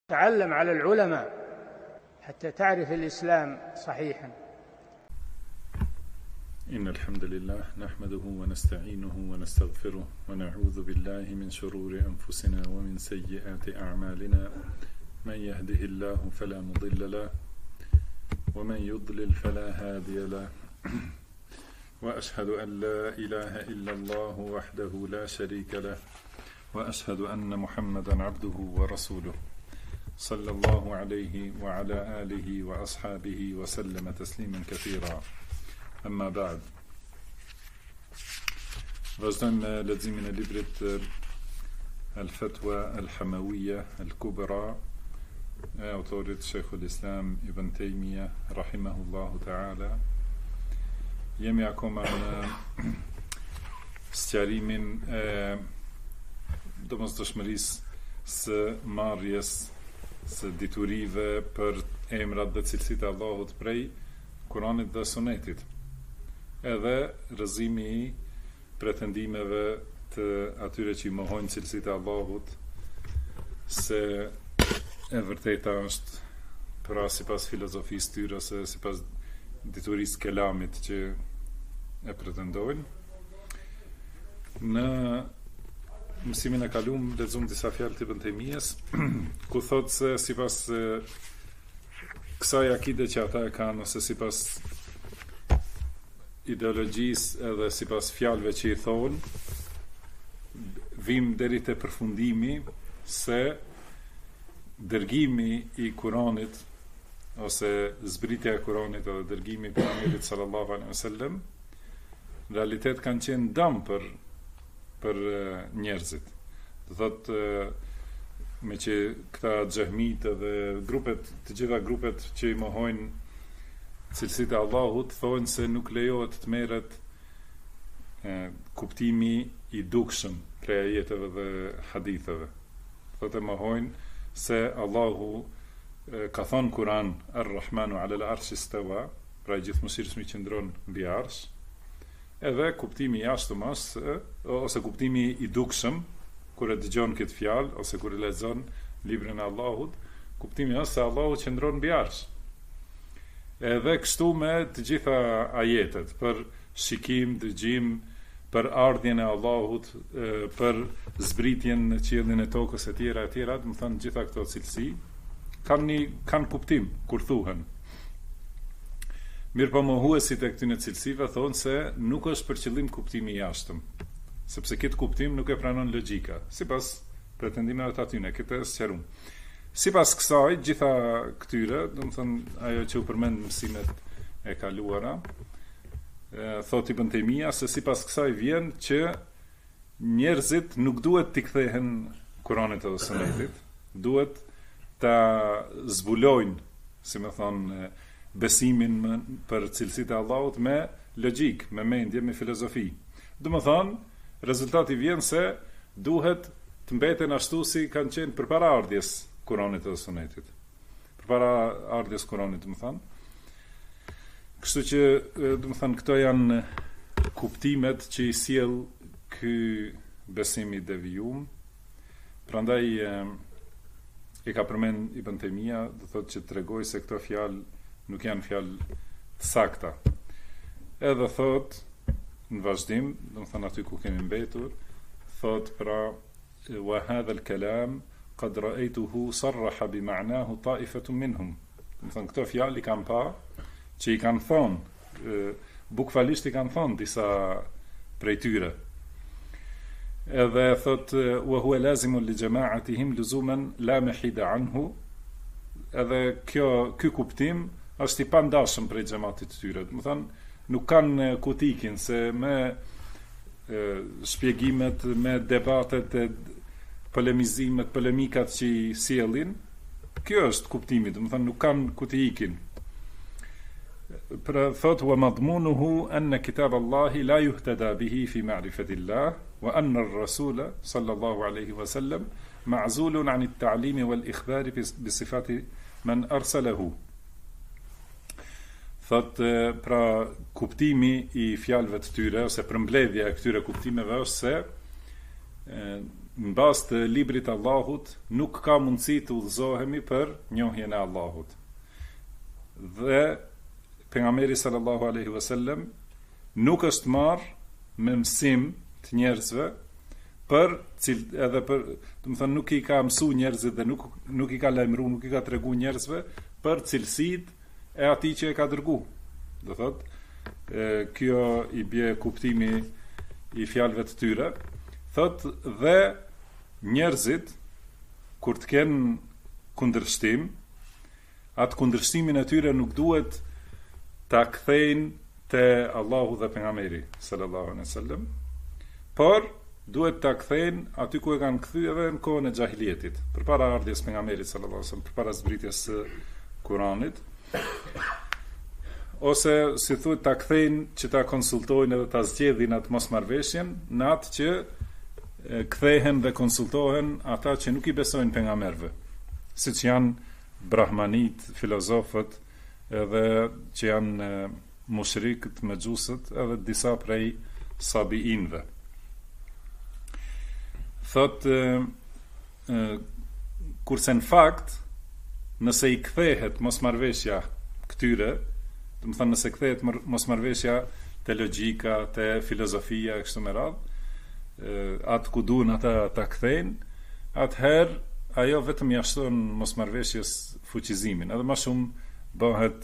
تعلم على العلماء حتى تعرف الإسلام صحيحا. إن الحمد لله نحمده ونستعينه ونستغفره ونعوذ بالله من شرور أنفسنا ومن سيئات أعمالنا، من يهده الله فلا مضل له ومن يضلل فلا هادي له، وأشهد أن لا إله إلا الله وحده لا شريك له، وأشهد أن محمدا عبده ورسوله صلى الله عليه وعلى آله وأصحابه وسلم تسليما كثيرا. أما بعد. Vazhdojmë me leximin e librit Al-Fatwa Al-Hamawiyya Al-Kubra e autorit Sheikhul Islam Ibn Taymija rahimahullahu ta'ala. Jemi akoma në sqarimin e domosdoshmërisë së marrjes së diturive për emrat dhe cilësitë e Allahut prej Kuranit dhe Sunetit, edhe rrëzimi i pretendimeve të atyre që i mohojnë cilësitë e Allahut, se e vërteta është pra sipas filozofisë tyre ose sipas diturisë kelamit që e pretendojnë. Në mësimin e kaluam lexuam disa fjalë të Ibn Taymijës, ku thotë se sipas kësaj akide që ata e kanë, ose sipas ideologjisë edhe sipas fjalëve që i thonë, vim deri te përfundimi se dërgimi i Kuranit ose zbritja e Kuranit ose dërgimi i pejgamberit sallallahu alaihi wasallam në realitet kanë qenë dëm për njerëzit. Do thotë me që këta xehmit dhe të gjitha grupet që i mohojnë cilësitë e Allahut thonë se nuk lejohet të merret kuptimi i dukshëm prej ajeteve dhe haditheve. Thotë mohojnë se Allahu ka thonë Kur'an Ar-Rahmanu 'ala al-'arshi istawa, pra gjithëmshirshmi qëndron mbi arsh. Edhe kuptimi i jashtëm ose kuptimi i dukshëm kur e dëgjon këtë fjalë ose kur e lexon librin e Allahut, kuptimi është se Allahu qëndron mbi arsh. Edhe kështu me të gjitha ajetet, për shikim, dëgjim, për ardhjen e Allahut, për zbritjen në qiellin e tokës e tjera, do të thonë gjitha këto cilësi kanë kuptim kur thuhen. Mirë, po mohuesit e këtyre cilësive thonë se nuk është për qëllim kuptimi i jashtëm, sepse këtë kuptim nuk e pranon logjika, sipas pretendimeve të atyre, këtë e sqaruam. Sipas kësaj, gjitha këtyre, do të thonë ajo që u përmend në mësimet e kaluara, thotë Ibn Taymija se sipas kësaj vjen që njerëzit nuk duhet t'i kthehen Kuranit ose Sunetit, duhet ta zbulojnë, si më thonë, besimin për cilësitë e Allahut me logjik, me mendje, me filozofi. Do të thonë, rezultati vjen se duhet të mbeten ashtu si kanë qenë përpara ardhjes Kuranit dhe Sunetit. Përpara ardhjes Kuranit, do të thonë. Kështu që, do të thonë, këto janë kuptimet që i sjell ky besim i devijum. Prandaj e ka përmend Ibn Taymija, do thotë që tregoj se këto fjalë nuk janë fjalë të sakta. Edhe thotë në vazhdim, do të thonë aty ku kemi mbetur, thotë pra wa hadha al-kalam qad ra'aytuhu sarraha bi ma'nahu ta'ifatun minhum. Do të thonë këto fjalë i kanë pa që i kanë thonë, bukfalisht i kanë thonë disa prej tyre. Edhe thotë wa huwa lazimun li jama'atihim luzuman la mahida anhu. Edhe ky kuptim është i pandashëm prej xhamatit të tyre. Do të thonë nuk kanë kutikin se me shpjegimet, me debatet, polemizimet, polemikat që i sjellin, kjo është kuptimi, do të thonë nuk kanë kutikin. Pra thot wa madmunuhu anna kitab Allahi la yuhtada bihi fi ma'rifati Allah wa anna ar-rasula sallallahu alaihi wasallam ma'zulun 'an at-ta'lim wal ikhbar bi sifati man arsalahu. Thot pra kuptimi i fjalëve të tyre ose përmbledhja e këtyre kuptimeve është se në bazë të librit të Allahut nuk ka mundësi të udhëzohemi për njohjen e Allahut. Dhe pejgamberi sallallahu alaihi wasallam nuk është marrë me mësim të njerëzve edhe për, do të thënë, nuk i ka mësu njerëzit dhe nuk i ka lajmëruar, nuk i ka tregu njerëzve për cilësitë e atij që e ka dërgu. Do thotë, kjo i bie kuptimi i fjalëve të tyre. Thotë dhe njerëzit kur të kenë kundërshtim, atë kundërshtimin e tyre nuk duhet ta kthejnë te Allahu dhe pejgamberi sallallahu alaihi wasallam, por duhet ta kthejnë aty ku e kanë kthyer edhe në kohën e xahilietit, përpara ardhjes pejgamberit sallallahu alaihi wasallam, përpara zbritjes së Kuranit, ose si thuhet ta kthejnë që ta konsultojnë edhe ta zgjedhin atë mosmarrveshjen në atë që kthehen dhe konsultohen ata që nuk i besojnë pejgamberëve, siç janë brahmanit, filozofët, edhe që janë mushrikët, mexhusët, edhe disa prej sabiinëve. Thotë, kurse në fakt, nëse i kthehet mosmarrveshja këtyre, do të thënë nëse kthehet mosmarrveshja te logjika, te filozofia e kështu me radhë, atë ku duhen ata ta kthejnë, atëherë ajo vetëm jashton mosmarrveshjes fuqizimin, edhe më shumë bëhet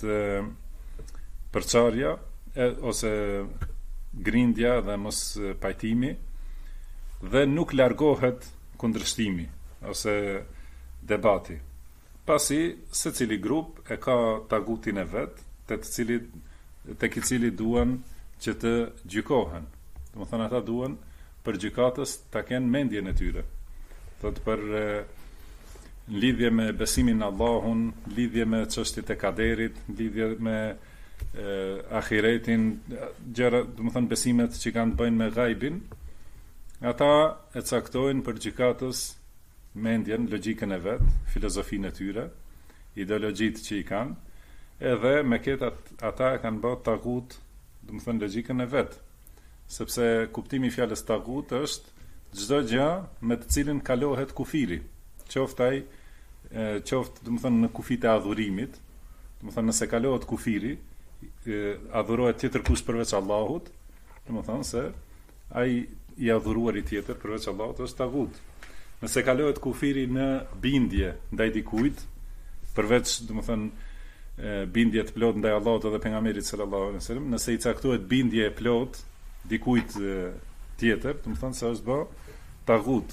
përçarja ose grindja dhe mos pajtimi, dhe nuk largohet kundërshtimi ose debati. Pasi secili grup e ka tagutin e vet, tek i cili duan që të gjykohen. Domethënë ata duan për gjykatës ta kenë mendjen e tyre. Thotë për në lidhje me besimin në Allahun, lidhje me çështjet e kaderit, lidhje me ahiretin, gjëra, domethënë besimet që kanë të bëjnë me ghaibin, ata e caktojnë për gjykatës mendjen, logjikën e vet, filozofinë e tyre, ideologjitë që i kanë, edhe me këtë ata e kanë bërë tagut, domethënë logjikën e vet. Sepse kuptimi i fjalës tagut është çdo gjë me të cilën kalohet kufiri, qoftë domethënë në kufit e adhurimit, domethënë nëse kalohet kufiri, adhurohet tjetër kush përveç Allahut, domethënë se ai i adhuruari tjetër përveç Allahut është tagut. Nëse kalohet kufiri në bindje ndaj dikujt, përveç domethënë bindje të plot ndaj Allahut dhe pejgamberit sallallahu alaihi wasallam, nëse i caktohet bindje e plot dikujt tjetër, do të thonë se është bë tagut.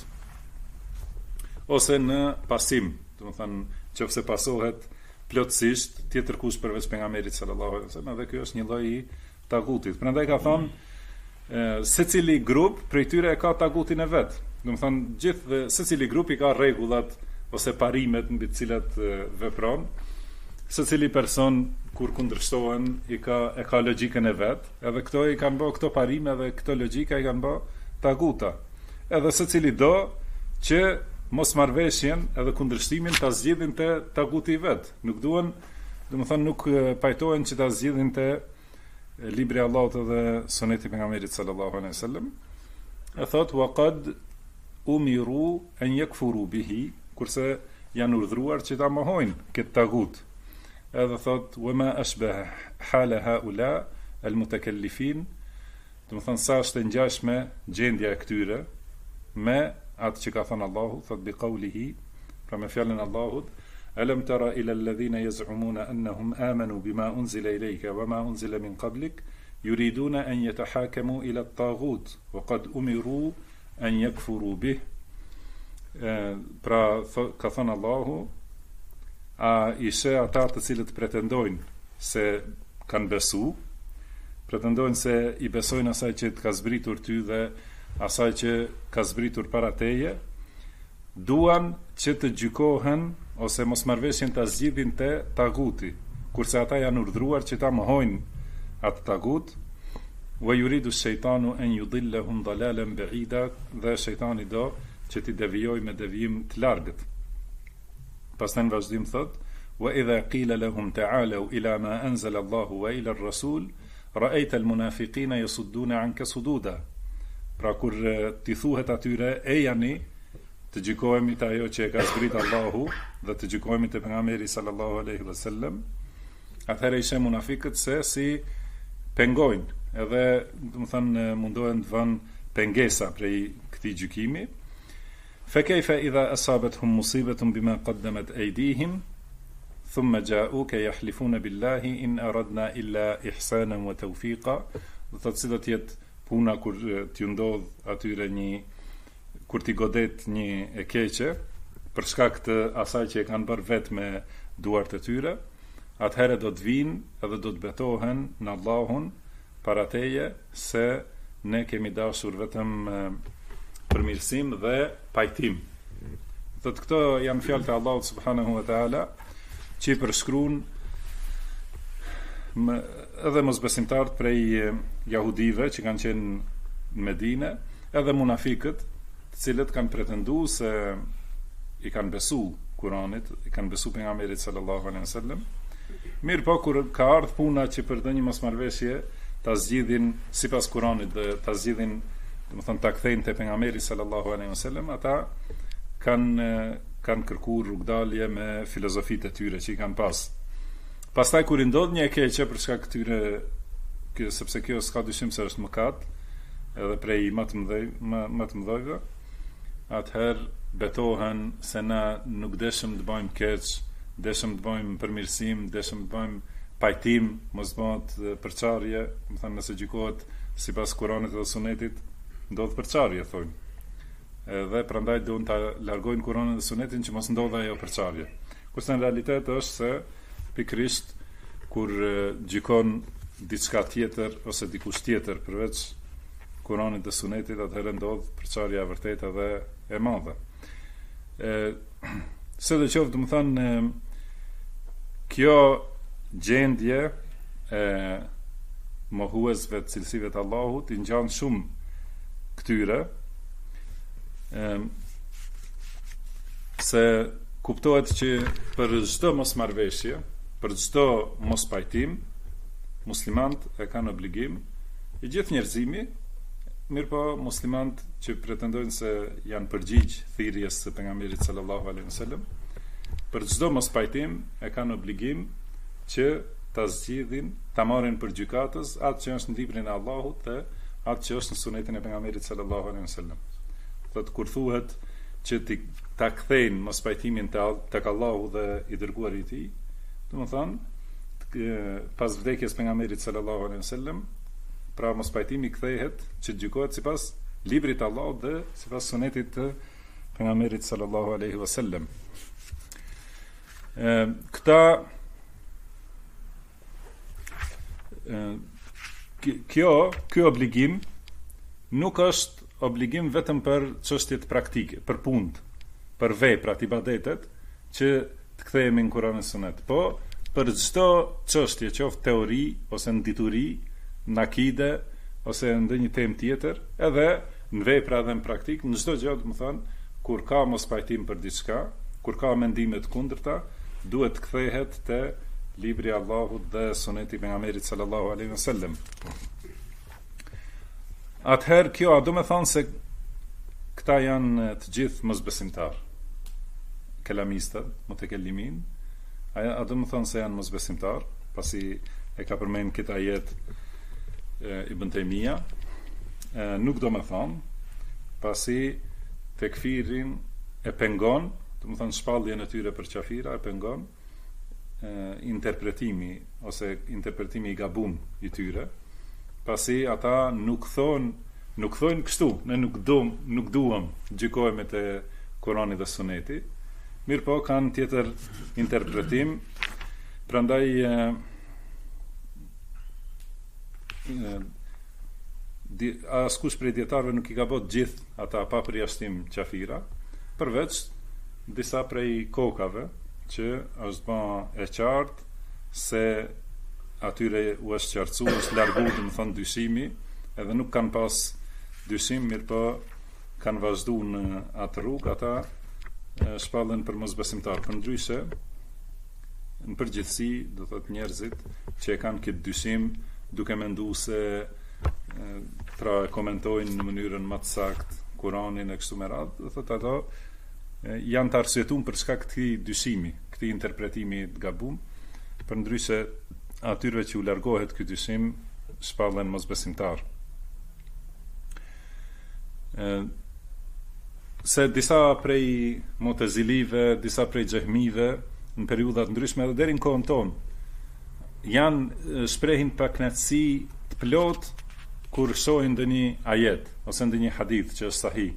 Ose në pasim, do të thonë nëse pasohet plotësisht tjetër kush përveç pejgamberit sallallahu alaihi wasallam, edhe ky është një lloj i tagutit. Prandaj ka thonë secili grup prej tyre e ka tagutin e vet. Do të thonë gjithë secili grup i ka rregullat ose parimet mbi të cilat vepron. Secili person kur kundërshtohen e ka logjikën e vet, edhe këto i kanë bë këto parime dhe këto logjika i kanë bë taguta. Edhe secili do që mosmarrveshjen edhe kundërshtimin ta zgjidhin te taguti i vet. Nuk duan, domethënë nuk pajtohen që ta zgjidhin te libri i Allahut dhe suneti i pejgamberit sallallahu alaihi wasallam. E thot wa qad umiru an yakfuru bihi, kurse janë urdhëruar që ta mohojnë këtë tagut. Edhe thot wama ashbah hala haula almutakallifin, do të thonë sa është e ngjashme gjendja e këtyre me atë që ka thënë Allahu, thot bi qawlihi, pra me fjalën e Allahut, alam tara ila alladhina yaz'umuna annahum amanu bima unzila ilayka wama unzila min qablik yuriduna an yatahakamu ila at-taghut wa qad umiru an yakfuru bih. Pra ka thënë Allahu, a ishe ata të cilët pretendojnë se kanë besu, pretendojnë se i besojnë asaj që të ka zbritur ty dhe asaj që ka zbritur para teje, duan që të gjykohen ose mosmarrveshjen ta zgjidhin te taguti, kurse ata janë urdhëruar që ta mohojnë atë tagut. Wa yuridu ash-shaytanu an yudillahum dalalan ba'ida, dhe shejtani do që t'i devijojë me devijim të largët. Pastaj në vazhdim thot wa idha qila lahum ta'alu ila ma anzala Allahu wa ila ar-rasul ra'aita al-munafiqina yasudduna 'anka sududa. Pra kur ti thuhet atyre ejani të gjykohemi të ajo që e ka zbrit Allahu dhe të gjykohemi të pejgamberi sallallahu alaihi wasallam, atëherë ishe munafikët se si pengojnë, edhe do të thënë mundohen të vënë pengesa prej këtij gjykimi. Fa kayfa idha asabatuhum musibatun bima qaddamat aydihim thumma ja'uka yahlifuna billahi in aradna illa ihsanan wa tawfiqa. Do të thotë se do të jetë puna kur t'ju ndodh atyre kur t'i godet një e keqe për shkak të asaj që e kanë bërë vetë me duart e tyre, atëherë do të vinë edhe do të betohen në Allahun para teje se ne kemi dashur vetëm përmirësim dhe pajtim. Dhe këto janë fjalët e Allahut subhanahu wa taala që i përshkruan edhe mosbesimtarët prej jahudive që kanë qenë në Medinë, edhe munafikët, të cilët kanë pretenduar se i kanë besu Kuranit, i kanë besu pejgamberit sallallahu alaihi wasallam. Mirë po, kur ka ardhur puna që për ndonjë mosmarrveshje ta zgjidhin sipas Kuranit dhe ta zgjidhin, domethënë ta kthejnë te pejgamberi sallallahu alaihi wasallam, ata kanë kërkuar rrugdalje me filozofitë e tyre që i kanë pas. Pastaj kur i ndodh një e keqe për shkak këtyre, sepse kjo s'ka dyshim se është mëkat, edhe prej më të mëdhëve, atëherë betohen se na nuk deshëm të bëjmë keq, deshëm të bëjmë përmirësim, deshëm të bëjmë pajtim, mos bëhet përçarje, do të thënë nëse gjykohet sipas Kuranit dhe Sunetit, ndodh përçarje thonë. Edhe prandaj duhen ta largojnë Kuranin dhe Sunetin që mos ndodha ajo përçarje. Kurse në realitet është se pikërisht kur gjykon diçka tjetër ose dikush tjetër përveç Kuranit dhe Sunetit, atëherë ndodh përçarja e vërtetë dhe e madhe. Se do qoftë, do të thënë, kjo gjendje e mohuesve të cilësive të Allahut i ngjan shumë këtyre, se kuptohet që për çdo mosmarrveshje, për çdo mospajtim, muslimanët e kanë obligim, i gjithë njerëzimi, mirë po muslimanët që pretendojnë se janë përgjigj thirrjes së pejgamberit sallallahu alaihi wasallam, për çdo mospajtim e kanë obligim që ta zgjidhin, ta marrin për gjykatës atë që është në librin e Allahut dhe atë që është në sunetin e pejgamberit sallallahu alaihi wasallam. Thotë kur thuhet që ta kthejnë mospajtimin tek Allahu dhe i dërguari i tij, domethënë pas vdekjes pejgamberit sallallahu alaihi wasallam, pra mospajtimi kthehet që gjykohet sipas librit të Allahut dhe sipas sunetit të pejgamberit sallallahu alaihi wasallam. Kjo obligim nuk është obligim vetëm për çështjet praktike, për punë, për veprat, ibadetet që të kthehemi në Kur'an dhe Sunet, po për çdo çështje, qoftë teori ose në dituri, në akide ose në ndonjë temë tjetër, edhe në vepra dhe në praktik, në çdo gjë, domethënë, kur ka mospajtim për diçka, kur ka mendime të kundërta, duhet të kthehet te libri i Allahut dhe suneti i pejgamberit sallallahu alaihi wasallam. Atëherë kjo do të thonë se këta janë të gjithë mosbesimtar, kelamistët, mutekellimin, a do të thonë se janë mosbesimtar, pasi e ka përmend këtë ajet Ibn Taymija, nuk do të thonë, pasi tekfirin e pengon, do të thonë shpalljen e tyre për qafira e pengon interpretimi i gabum i tyre, pasi ata nuk thonë kështu, ne nuk duam gjykojmë te Kurani dhe Suneti, mirë po kanë tjetër interpretim, prandaj askush prej dietarëve nuk i ka bërë gjithë ata pa përjashtim qafira, përveç disa prej kokave që është bën e qartë se atyre u është qartësuar, është larguar, do të thonë, dyshimi, edhe nuk kanë pas dyshim, mirë po kanë vazhduar në atë rrugë, ata shpallen për mosbesimtar. Përndryshe, në përgjithësi, do thotë njerëzit që e kanë këtë dyshim, duke menduar se pra komentojnë në mënyrën më të saktë Kuranin e kështu me radhë, do thotë ato janë të arsyetuar për shkak të këtij dyshimi, këtij interpretimi të gabuar, përndryshe atyre që u largohet ky dyshim shpallen mosbesimtar. Se disa prej Mutezilive, disa prej Xehmive në periudha të ndryshme edhe deri në kohën tonë janë shprehin pakënaqësi të plot kur shohin ndonjë ajet ose ndonjë hadith që është sahih.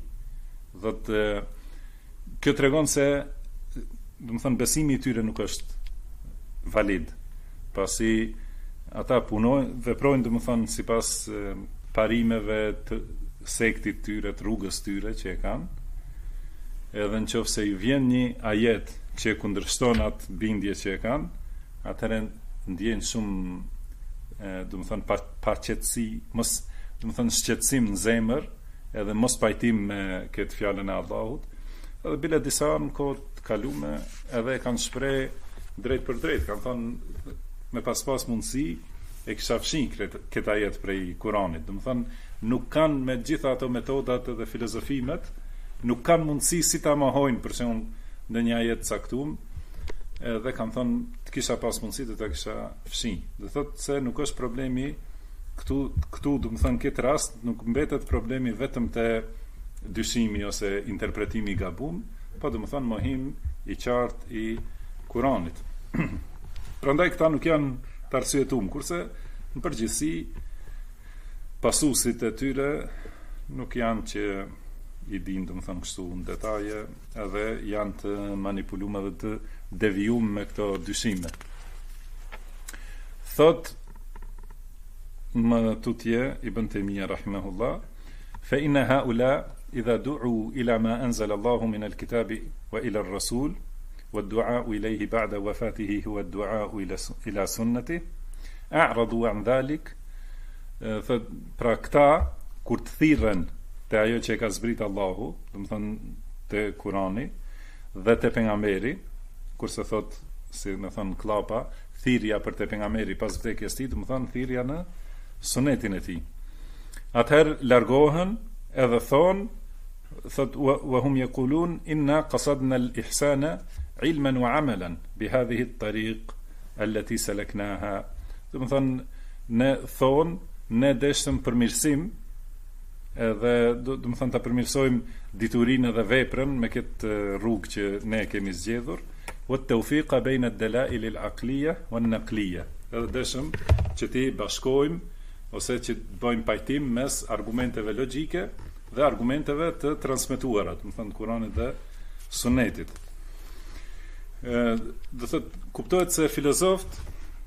Kjo tregon se, do të thënë, besimi i tyre nuk është valid, pasi ata punojnë, veprojnë, do të thënë, sipas parimeve të sektit tyre, të rrugës tyre që e kanë, edhe në qoftë se ju vjen një ajet që e kundërshton atë bindje që e kanë, atëherë ndjejnë shumë, do të thënë, pa qetësi, mos, do të thënë, shqetësim në zemër, edhe mos pajtim me këtë fjalën e Allahut. Edhe bile disa në kohë të kaluame edhe kanë shpreh drejt për drejt, kanë thënë me pas mundësi e kisha fshin këtë ajet prej Kuranit. Do të thënë, nuk kanë me gjitha ato metodat dhe filozofimet, nuk kanë mundësi si ta mohojnë për shembull ndonjë ajet caktuar, edhe kanë thënë të kisha pas mundësi të ta kisha fshin. Do thotë se nuk është problemi këtu, do të thënë, këtë rast nuk mbetet problemi vetëm te dyshimi ose interpretimi i gabuar, po do të thënë mohim i qartë i Kuranit. Prandaj këta nuk janë të arsyetuar, kurse në përgjithësi pasuesit e tyre nuk janë që i dinë, do të thënë, kështu në detaje, edhe janë të manipuluar dhe të devijuar me këto dyshime. Thot më tutje Ibn Taymija rahimahullah, fa inna haula idha du'u ila ma anzala Allahu min al-kitabi wa ila ar-rasul wa ad-du'a ilayhi ba'da wafatihi huwa ad-du'a ila sunnati a'radu an dhalik. Pra këta kur të thirren te ajo që e ka zbrit Allahu, do të thënë te Kurani dhe te pejgamberi, kurse thot, si më thon klapa, thirrja për te pejgamberi pas vdekjes së tij, do të thënë thirrja në sunetin e tij. Atëherë largohen edhe thot wa hum yaqulun inna qasadna al-ihsana ilman wa amalan bi hadhihi at-tariq allati salaknaha. Do të thënë ne deshëm përmirësim, edhe do të thënë ta përmirësojmë diturinë dhe veprën me këtë rrugë që ne kemi zgjedhur, wa at-tawfiqa bayna ad-dalail al-aqliyah wa an-naqliyah. Edhe deshëm që ti bashkojmë ose që të bëjmë pajtim mes argumenteve logjike dhe argumenteve të transmetuara, do të thënë Kuranit dhe Sunetit. Do thotë, kuptohet se filozofët,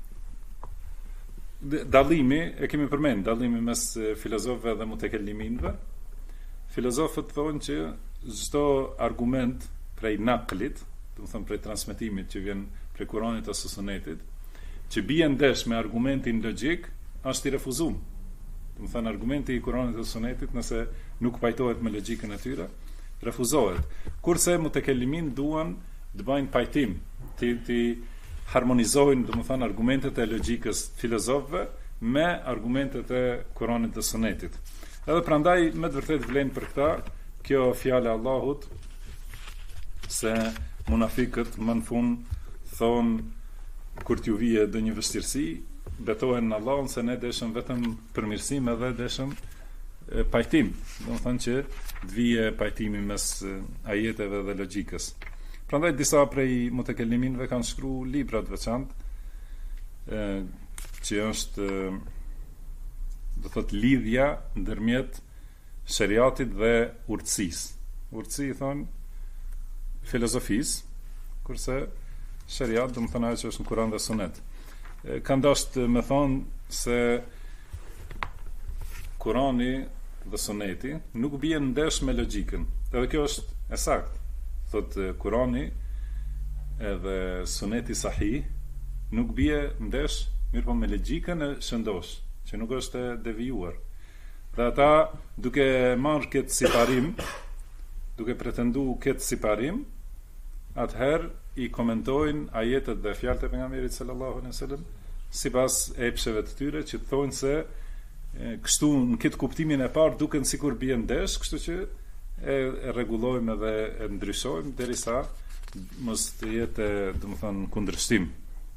dallimi e kemi përmend, dallimi mes filozofëve dhe mutekelliminëve. Filozofët thonë që çdo argument prej naqlit, do të thënë prej transmetimit që vjen prej Kuranit ose Sunetit, që bie ndesh me argumentin logjik, është i refuzuar. Do të thënë argumenti i Kuranit dhe Sunetit, nëse nuk pajtohet me logjikën e tyre, refuzohet. Kurse mutekellimin duan të bëjnë pajtim, të harmonizojnë, do të thënë, argumentet e logjikës filozofëve me argumentet e Kuranit dhe Sunetit. Edhe prandaj me të vërtetë vlen për këtë kjo fjalë e Allahut se munafikët më në fund thonë kur t'ju vije ndonjë vështirësi, betohen në Allahun se ne deshëm vetëm përmirësim edhe deshëm pajtim. Do të thënë që të vije pajtimi mes ajeteve dhe logjikës. Prandaj disa prej mutekelliminëve kanë shkruar libra të veçantë që është do thotë lidhja ndërmjet shariatit dhe urtësisë. Urtësi thonë filozofisë, kurse shariat do të thonë ajo që është në Kur'an dhe Sunet. Kanë dashur me thonë se Kurani dhe Suneti nuk bien ndesh me logjikën. Edhe kjo është e saktë. Thotë Kurani edhe Suneti sahih nuk bie ndesh mirëpo me logjikën e shëndosh, që nuk është e devijuar. Dhe ata duke marrë këtë siparim, duke pretenduar këtë siparim, atëherë i komentojnë ajetet dhe fjalët e pejgamberit sallallahu alaihi wasallam sipas epsheve të tyre, që thonë se kështu në këtë kuptimin e parë duken sikur bien ndesh, kështu që e rregullojmë dhe e ndryshojmë derisa mos të jetë, domethënë, kundërshtim.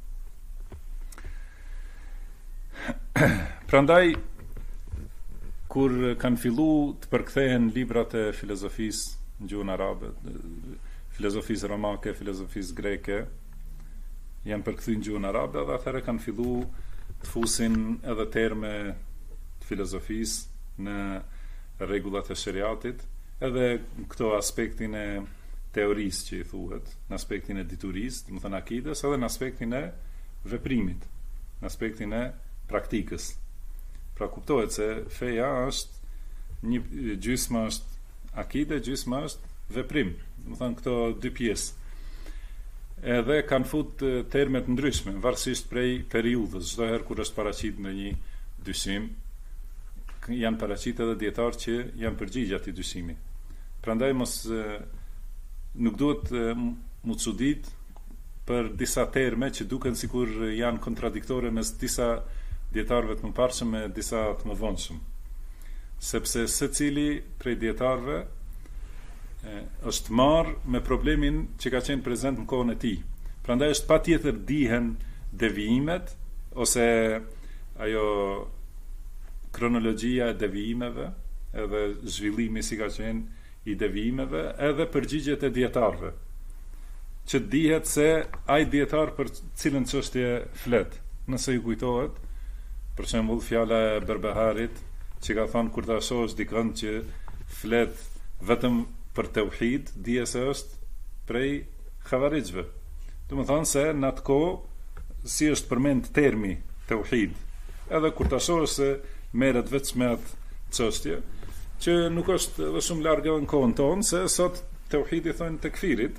Prandaj kur kanë fillu të përkthehen librat e filozofisë në gjuhën arabe, filozofisë romake, filozofisë greke, janë përkthyer në gjuhën arabe dhe atëherë kanë fillu të fusin edhe terme të filozofisë në rregullat e shariatit, edhe këto aspektin e teorisë që i thuhet, në aspektin e diturisë, do të thënë akides, edhe në aspektin e veprimit, në aspektin e praktikës. Pra kuptohet se feja është një gjysmë është akide, gjysmë është veprim. Do të thënë këto dy pjesë. Edhe kanë fut terme të ndryshme, varësisht prej periudhës. Çdo herë kur është paraqit në një dyshim, janë paraqit edhe dietarë që janë përgjigje atij dyshimi. Prandaj nuk duhet mu çudit për disa terme që duken sikur janë kontradiktore mes disa dietarëve të mëparshëm me disa të mëvonshëm. Sepse secili prej dietarëve është marrë me problemin që ka qenë prezent në kohën e tij. Prandaj është patjetër dihen devijimet ose ajo kronologjia e devijimeve, edhe zhvillimi si ka qenë i devijimeve, edhe përgjigjet e dietarëve. Që dihet se ai dietar për cilën çështje flet. Nëse ju kujtohet, për shembull fjala e Berbeharit, që ka thënë kur ta shohësh dikën që flet vetëm për tauhid, dije se është prej xhavarixhve. Do të thonë se në atë kohë si është përmend termi tauhid, edhe kur ta shohësh se merret vetëm me atë çështje, që nuk është edhe shumë larg në kohën tonë, se sot tauhidi thonë tekfirit.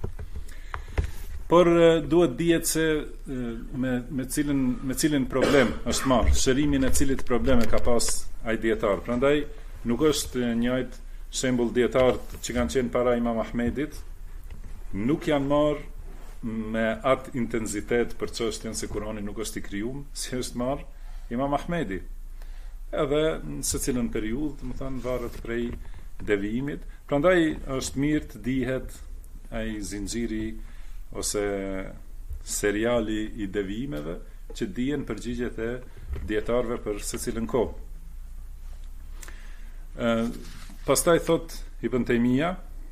Por duhet dihet se me cilin problem është marrë, shërimin e cilit probleme ka pas ai dietar. Prandaj nuk është njëjtë shembull dietarët që kanë qenë para Imam Ahmedit, nuk janë marrë me atë intensitet për çështjen se Kurani nuk është i krijuar, si është marrë Imam Ahmedi. Edhe në secilën periudhë, do të thënë, varet prej devijimit. Prandaj është mirë të dihet ai zinxhiri ose seriali i devijimeve që dihen përgjigjet e dietarëve për secilën kohë. Pastaj thot Ibn Taymija,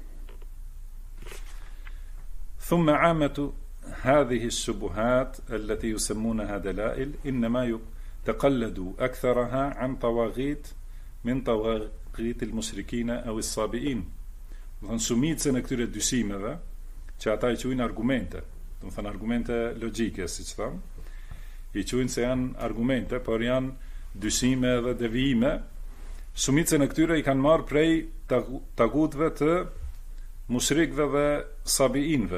ثم عامة هذه الشبهات التي يسمونها دلائل إنما تقلدوا أكثرها عن طواغيت من طواغيت المشركين أو الصابئين. Do thënë shumicën e këtyre dyshimeve që ata i quajnë argumente, do të thënë argumente logjike, siç thon, i quajnë se janë argumente, por janë dyshime dhe devijime. Shumicën e këtyre i kanë marrë prej tagutëve të mushrikëve dhe sabiinëve.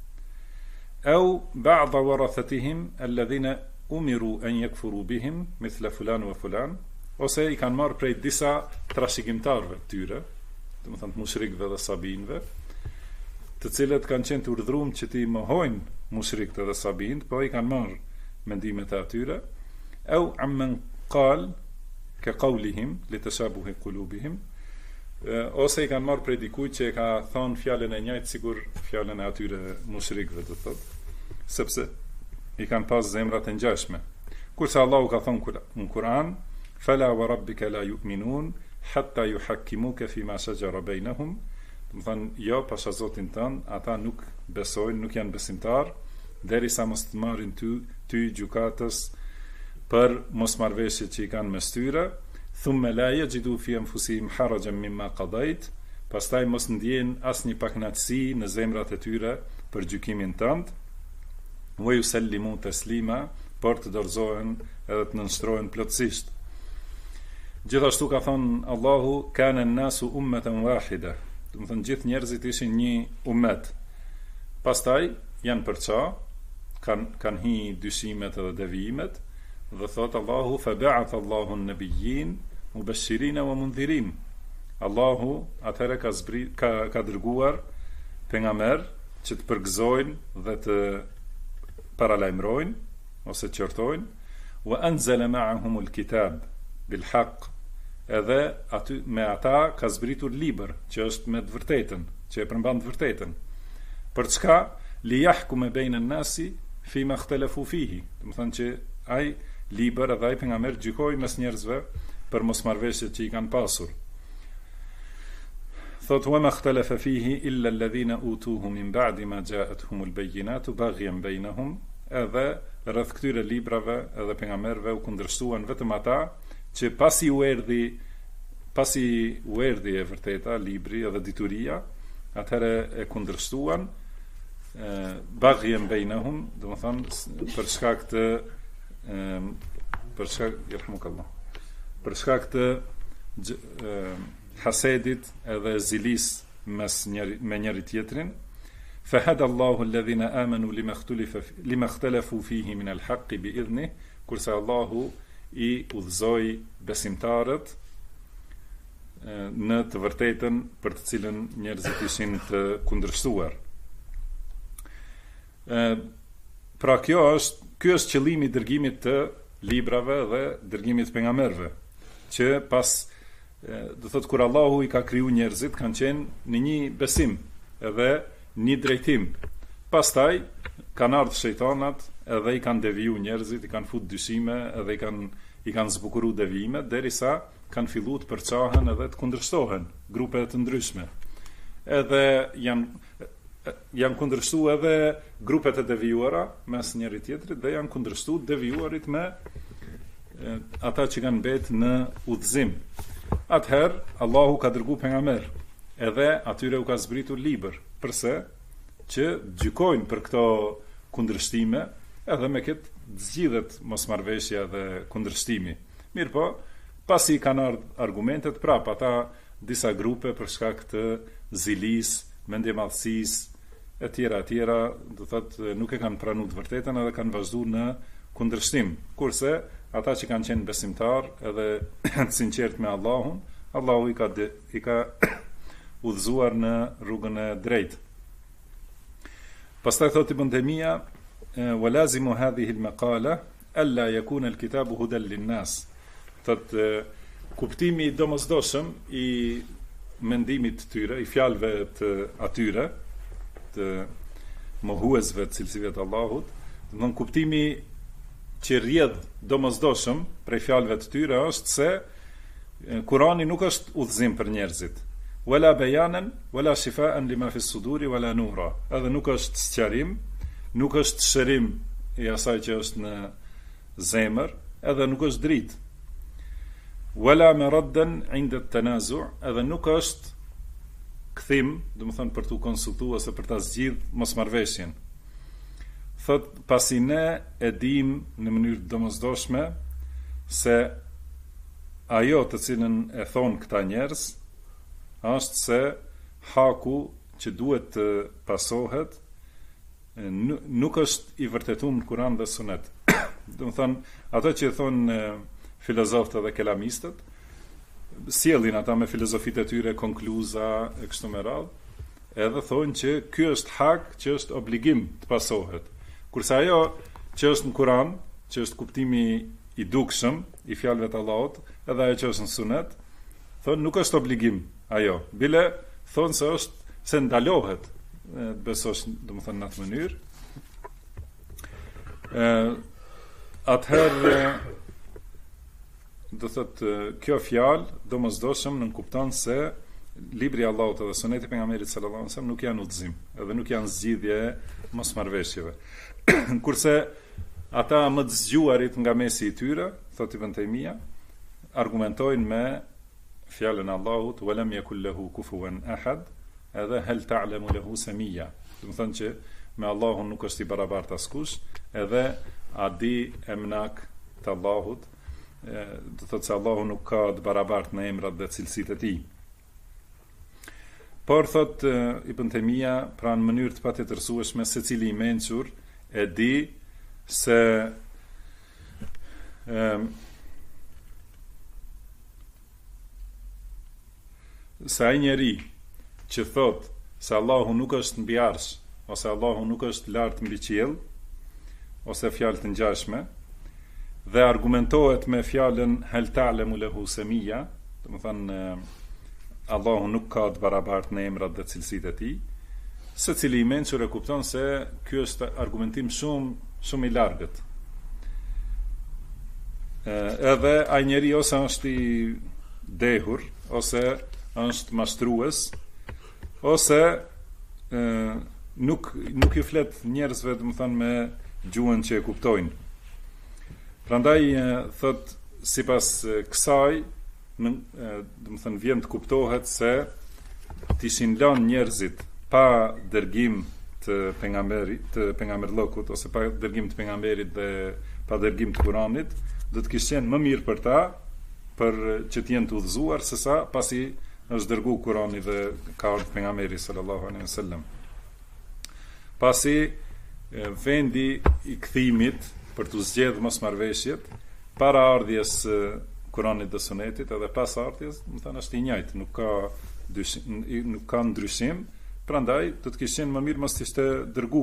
Au ba'da warathatihim alladhina umiru an yakfuru bihim mithla fulan wa fulan, ose i kanë marrë prej disa trashëgimtarëve të tyre, do të thënë mushrikëve dhe sabiinëve, të cilët kanë qenë të urdhëruar që të mohojnë mushrikët dhe sabiinët, po i kanë marrë mendimet e atyre, au amman qal ka qawlihim litashabuhi qulubihim, ose i kanë marrë prej dikujt që e ka thënë fjalën e njëjtë sikur fjalën e atyre mushrikëve, do thotë, sepse i kanë pas zemrat e ngjashme. Kurse Allahu ka thënë në Kur'an, fala wa rabbika la yu'minun hatta yuhakkimuka fima shajara bainahum, do të thonë, jo, pasha Zotin tënd, ata nuk besojnë, nuk janë besimtar, derisa mos të marrin ty gjykatës për mosmarrveshjet që i kanë mes tyre, thumma la yajidu fi anfusihim harajan mimma qadait, pastaj mos ndjejnë asnjë pakënaqësi në zemrat e tyre për gjykimin tënd, wa yusallimu taslima, por të dorëzohen edhe të nënshtrohen plotësisht. Gjithashtu ka thënë Allahu, kana an-nasu ummatan wahida, do të thënë gjithë njerëzit ishin një ummet. Pastaj janë përça, kanë hi dyshimet edhe devijimet, dhe thot Allahu, fa ba'atha Allahu an-nabiyyin mubashirin wa mundhirin. Allahu atëherë ka dërguar pejgamber që të përgëzojnë dhe të paralajmërojnë ose të qortojnë, wa anzala ma'ahum al-kitab bil haqq, edhe aty me ata ka zbritur libër, që është me të vërtetën, që e përmban të vërtetën. Për çka? Li yahkum bejna an-nasi fima ikhtalafu fihi. Do të thonë që ai libër edhe ai pejgamber gjykoi mes njerëzve për mosmarrveshjet që i kanë pasur. Thot wa ma ikhtalafa fihi illa alladhina utuhu min ba'di ma ja'atuhumul bayyinatu baghyan bainahum. Edhe rreth këtyre librave edhe pejgamberëve u kundërshtuan vetëm ata që pasi u erdhi e vërteta libri edhe dituria, atëherë e kundërshtuan baghyan bainahum, do të thonë për shkak të për shkak të hasedit edhe zilis me njëri tjetrin. Fahada Allahu alladhina amanu lima ikhtalafu fihi min al-haqqi bi idhnih, kurse Allahu i udhëzoi besimtarët në të vërtetën për të cilën njerëzit ishin të kundërshtuar. Pra ky është qëllimi i dërgimit të librave dhe dërgimit të pejgamberëve, që pas do thot kur Allahu i ka kriju njerëzit kanë qenë në një besim edhe një drejtim. Pastaj kanë ardhur shejtanat edhe i kanë deviju njerëzit, i kanë fut dyshime edhe i kanë zbukuru devijimet derisa kanë filluar të përçahen edhe të kundërshtohen grupe të ndryshme. Edhe janë kundërshtuar edhe grupet e devijuara mes njëri tjetrit dhe janë kundërshtuar devijuarit me ata që kanë mbetë në udhëzim. Atëherë Allahu ka dërguar pejgamber, edhe atyre u ka zbritur libër, përse që gjykojnë për këto kundërshtime, edhe me këtë zgjidhet mosmarrveshja dhe kundërshtimi. Mirë po, pasi kanë ardhur argumentet prap ata disa grupe për shkak të zilis, mendjemadhësisë e tjera, do thotë nuk e kanë pranuar të vërtetën edhe kanë vazhduar në kundërshtim. Kurse ata që kanë qenë besimtar edhe të sinqert me Allahun, Allahu i ka udhëzuar në rrugën e drejtë. Pastaj thotë Ibn Taymija, wa lazimu hadhihi al-maqala alla yakuna al-kitabu hudan lin-nas. Thotë kuptimi i domosdoshëm i mendimit të tyre, i fjalëve të atyre, të mohuesve të cilësive të Allahut, do të thonë kuptimi që rrjedh domosdoshëm prej fjalëve të tyre është se Kurani nuk është udhëzim për njerëzit. Wala bayanan, wala shifaan lima fi as-suduri, wala nura. Edhe nuk është sqarim, nuk është shërim i asaj që është në zemër, edhe nuk është dritë. Wala maraddan 'inda at-tanazu', edhe nuk është kthim, do të thonë për të konsultuar ose për ta zgjidhur mosmarrveshjen. Thot pasi ne e dim në mënyrë domosdoshme se ajo të cilën e thon këta njerëz është se haku që duhet të pasohet nuk është i vërtetuar në Kur'an dhe Sunet. Do të thonë ato që thon filozofët dhe kelamistët, sjellin ata me filozofitë e tyre konkluza e kështu me radhë, edhe thonë që ky është hak që është obligim të pasohet. Kurse ajo që është në Kur'an, që është kuptimi i dukshëm i fjalëve të Allahut, edhe ajo që është në Sunet, thonë nuk është obligim ajo. Bile thonë se ndalohet të besosh, domethënë në atë mënyrë. Atëherë do thotë kjo fjalë domosdoshëm nënkupton se libri i Allahut dhe Suneti i pejgamberit sallallahu alajhi wasallam nuk janë udhëzim, edhe nuk janë zgjidhje mosmarrveshjeve. Kurse ata më të zgjuarit nga mesi i tyre, thotë Ibn Taymija, argumentojnë me fjalën e Allahut walam yakul lahu kufuwan ahad, edhe hal ta'lamu lahu samia. Do të thonë që me Allahun nuk është i barabartë askush, edhe a di emnak të Allahut, do të thotë se Allahu nuk ka të barabartë në emrat dhe cilësitë e tij. Por thot Ibn Taymija, pra në mënyrë të patjetërsueshme, secili i mençur e di se ai njeri që thot se Allahu nuk është mbi arsh, ose Allahu nuk është lart mbi qiell, ose fjalë të ngjashme, dhe argumentohet me fjalën hal ta'lamu lahu samia, domethënë Allahu nuk ka të barabartë në emrat dhe cilësitë e tij. Secili i mençur e kupton se ky është argumentim shumë i largët. Edhe ai njeri ose është i dehur, ose është mashtrues, ose nuk i flet njerëzve, domethënë me gjuhën që e kuptojnë. Prandaj thot sipas kësaj, domethënë vjen të kuptohet se t'ishin lënë njerëzit pa dërgim të pejgamberllokut ose pa dërgim të pejgamberit dhe pa dërgim të Kuranit, do të kishte qenë më mirë për ta, për që të jenë të udhëzuar sesa pasi është dërgu Kurani dhe ka ardhur pejgamberi sallallahu alaihi wasallam. Pasi vendi i kthimit për të zgjedhur mosmarrveshjet para ardhjes Kuranit dhe Sunetit edhe pas ardhjes, do të thënë është i njëjtë, nuk ka ndryshim, prandaj do të kishte qenë më mirë mos të ishte dërgu.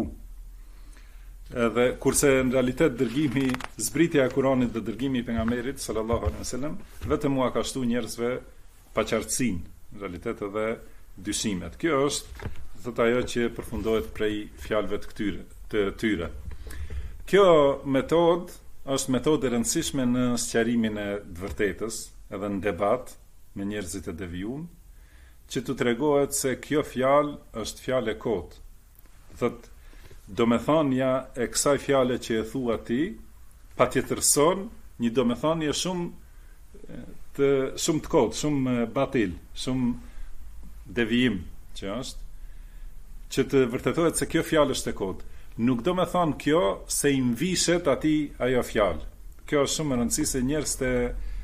Edhe kurse në realitet dërgimi, zbritja e Kuranit dhe dërgimi i pejgamberit sallallahu alaihi wasallam vetëm mua ka shtu njerëzve paqartësinë, në realitet edhe dyshimet. Kjo është thotë ajo që përfundohet prej fjalëve të tyre. Kjo metodë është metodë e rëndësishme në sqarimin e të vërtetës, edhe në debat me njerëzit e devijuar, që të tregohet se kjo fjalë është fjalë e kotë. Thotë domethënia e kësaj fjale që e thua ti patjetërson një domethënie shumë të kotë, shumë batil, shumë devijim që është, që të vërtetohet se kjo fjalë është e kotë. Nuk do me thonë kjo se i mvishet atij ajo fjalë. Kjo është shumë e rëndësishme se njerëz të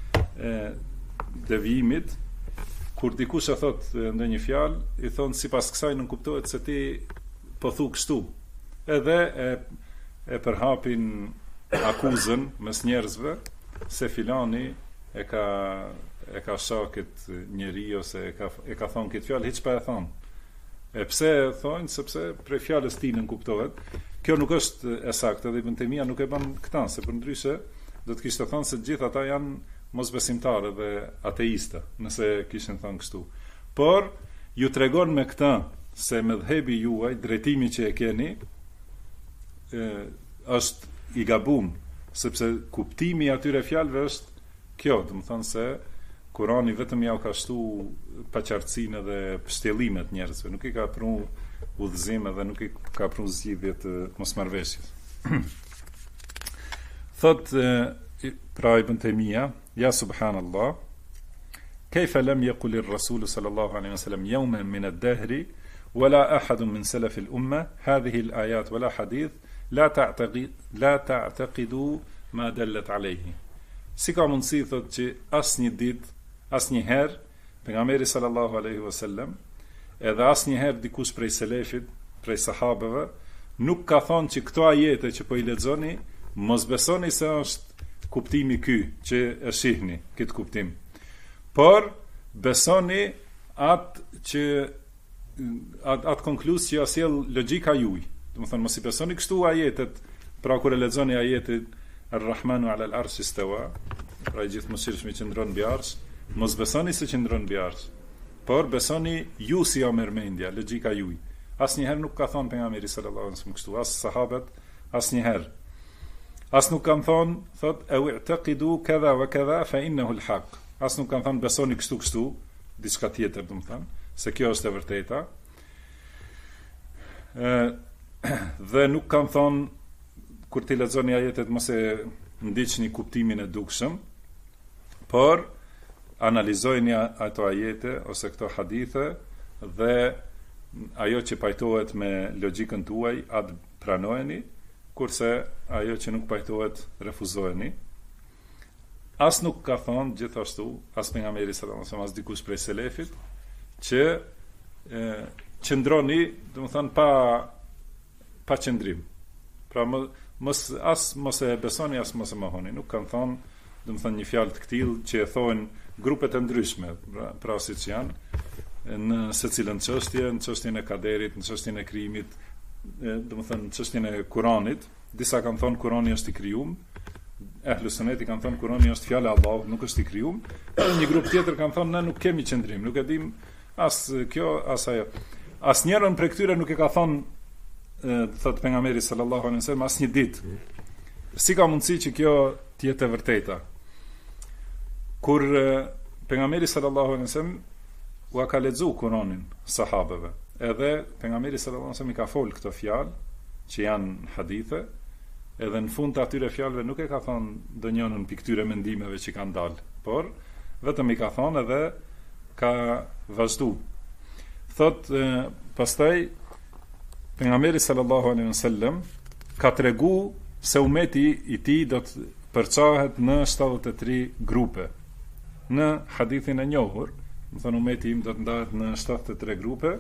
devijimit, kur dikush e thot ndonjë fjalë, i thon sipas kësaj nuk kuptohet se ti po thu kështu. Edhe e përhapin akuzën mes njerëzve se filani e ka shakët njeri ose e ka thonë këtë fjalë, hiç pa e thonë. E pse e thonë? Sepse prej fjalës tij nuk kuptohet. Kjo nuk është e saktë, dhe Ibn Taymija nuk e bën këtë, se përndryshe do të kishte thonë se të gjithë ata janë mosbesimtarë dhe ateistë, nëse kishin thënë kështu. Por ju tregon me këtë se mëdhëbi juaj, drejtimi që e keni, është i gabum, sepse kuptimi i atyre fjalëve është kjo, do të thonë se Kurani vetëm ja u ka shtu paqartësinë dhe pështjellimet njerëzve, nuk i ka pru udhëzim dhe nuk i ka pru zgjidhje të mosmarrveshjes. Thot pra Ibn Taymija, ja subhanallah, kayfa lam yaqul ar-rasul sallallahu alaihi wasallam yawman min ad-dahr ولا أحد من سلف الأمة هذه الآيات ولا حديث لا تعتقدوا ما دلت عليه. Si ka mundësi thot që asnjë ditë, asnjëherë pejgamberi sallallahu alaihi wasallam, edhe asnjëherë dikush prej selefit, prej sahabeve, nuk ka thonë që këto ajete që po i lexoni, mos besoni se është kuptimi ky që e shihni, këtë kuptim. Por besoni atë konkluz që asjell logjika juaj. Do të thonë mos i besoni kështu ajetet, pra kur e lexoni ajetin Ar-Rahmanu 'ala al-'arshi istawa, pra i gjithë mëshirshmi që ndron mbi arsh, mos besoni se që ndron mbi arsh, por besoni ju si o mërmendja, logjika juaj. Asnjëherë nuk ka thonë pejgamberi sallallahu alaihi wasallam kështu, as sahabët, asnjëherë. As nuk kanë thonë, thot, e i'taqidu kadha wa kadha fa innahu al-haq. As nuk kanë thonë besoni kështu, diçka tjetër, do të thonë, se kjo është e vërteta. Dhe nuk kanë thonë kur ti lexoni ajetet mos e ndiqni kuptimin e dukshëm, por analizojeni ato ajete ose këto hadithe dhe ajo që pajtohet me logjikën tuaj atë pranojeni, kurse ajo që nuk pajtohet refuzojeni. As nuk ka thonë gjithashtu, as pejgamberi sallallahu alaihi wasallam, as dikush prej selefit, që qëndroni, do të thonë pa qëndrim. Pra mos e besoni, as mos e mohoni. Nuk kanë thonë, do të thonë një fjalë të këtill që e thonë grupet e ndryshme, pra siç janë në secilën çështje, në çështjen e kaderit, në çështjen e krijimit, do të thonë në çështjen e Kuranit. Disa kanë thonë Kurani është i krijuar, Ehlu Sunneti kanë thonë Kurani është fjala e Allahut, nuk është i krijuar. Edhe një grup tjetër kanë thonë ne nuk kemi qendrim, nuk e dim as kjo as ajo. Asnjërin prej këtyre nuk e ka thonë thot pejgamberi sallallahu alaihi wasallam asnjë ditë. Si ka mundësi që kjo të jetë e vërteta? Kur pejgamberi sallallahu alaihi wasallam u ka lexuar Kur'anin sahabeve, edhe pejgamberi sallallahu alaihi wasallam i ka folë këto fjalë që janë hadithe, edhe në fund të atyre fjalëve nuk e ka thonë ndonjërin pikë këtyre mendimeve që kanë dalë, por vetëm i ka thonë edhe ka vazhdu. Thot pastaj pejgamberi sallallahu alaihi wasallam ka tregu se umeti i tij do të përçahet në 73 grupe. Në hadithin e njohur, më thënë umeti im do të ndahet në 73 grupe.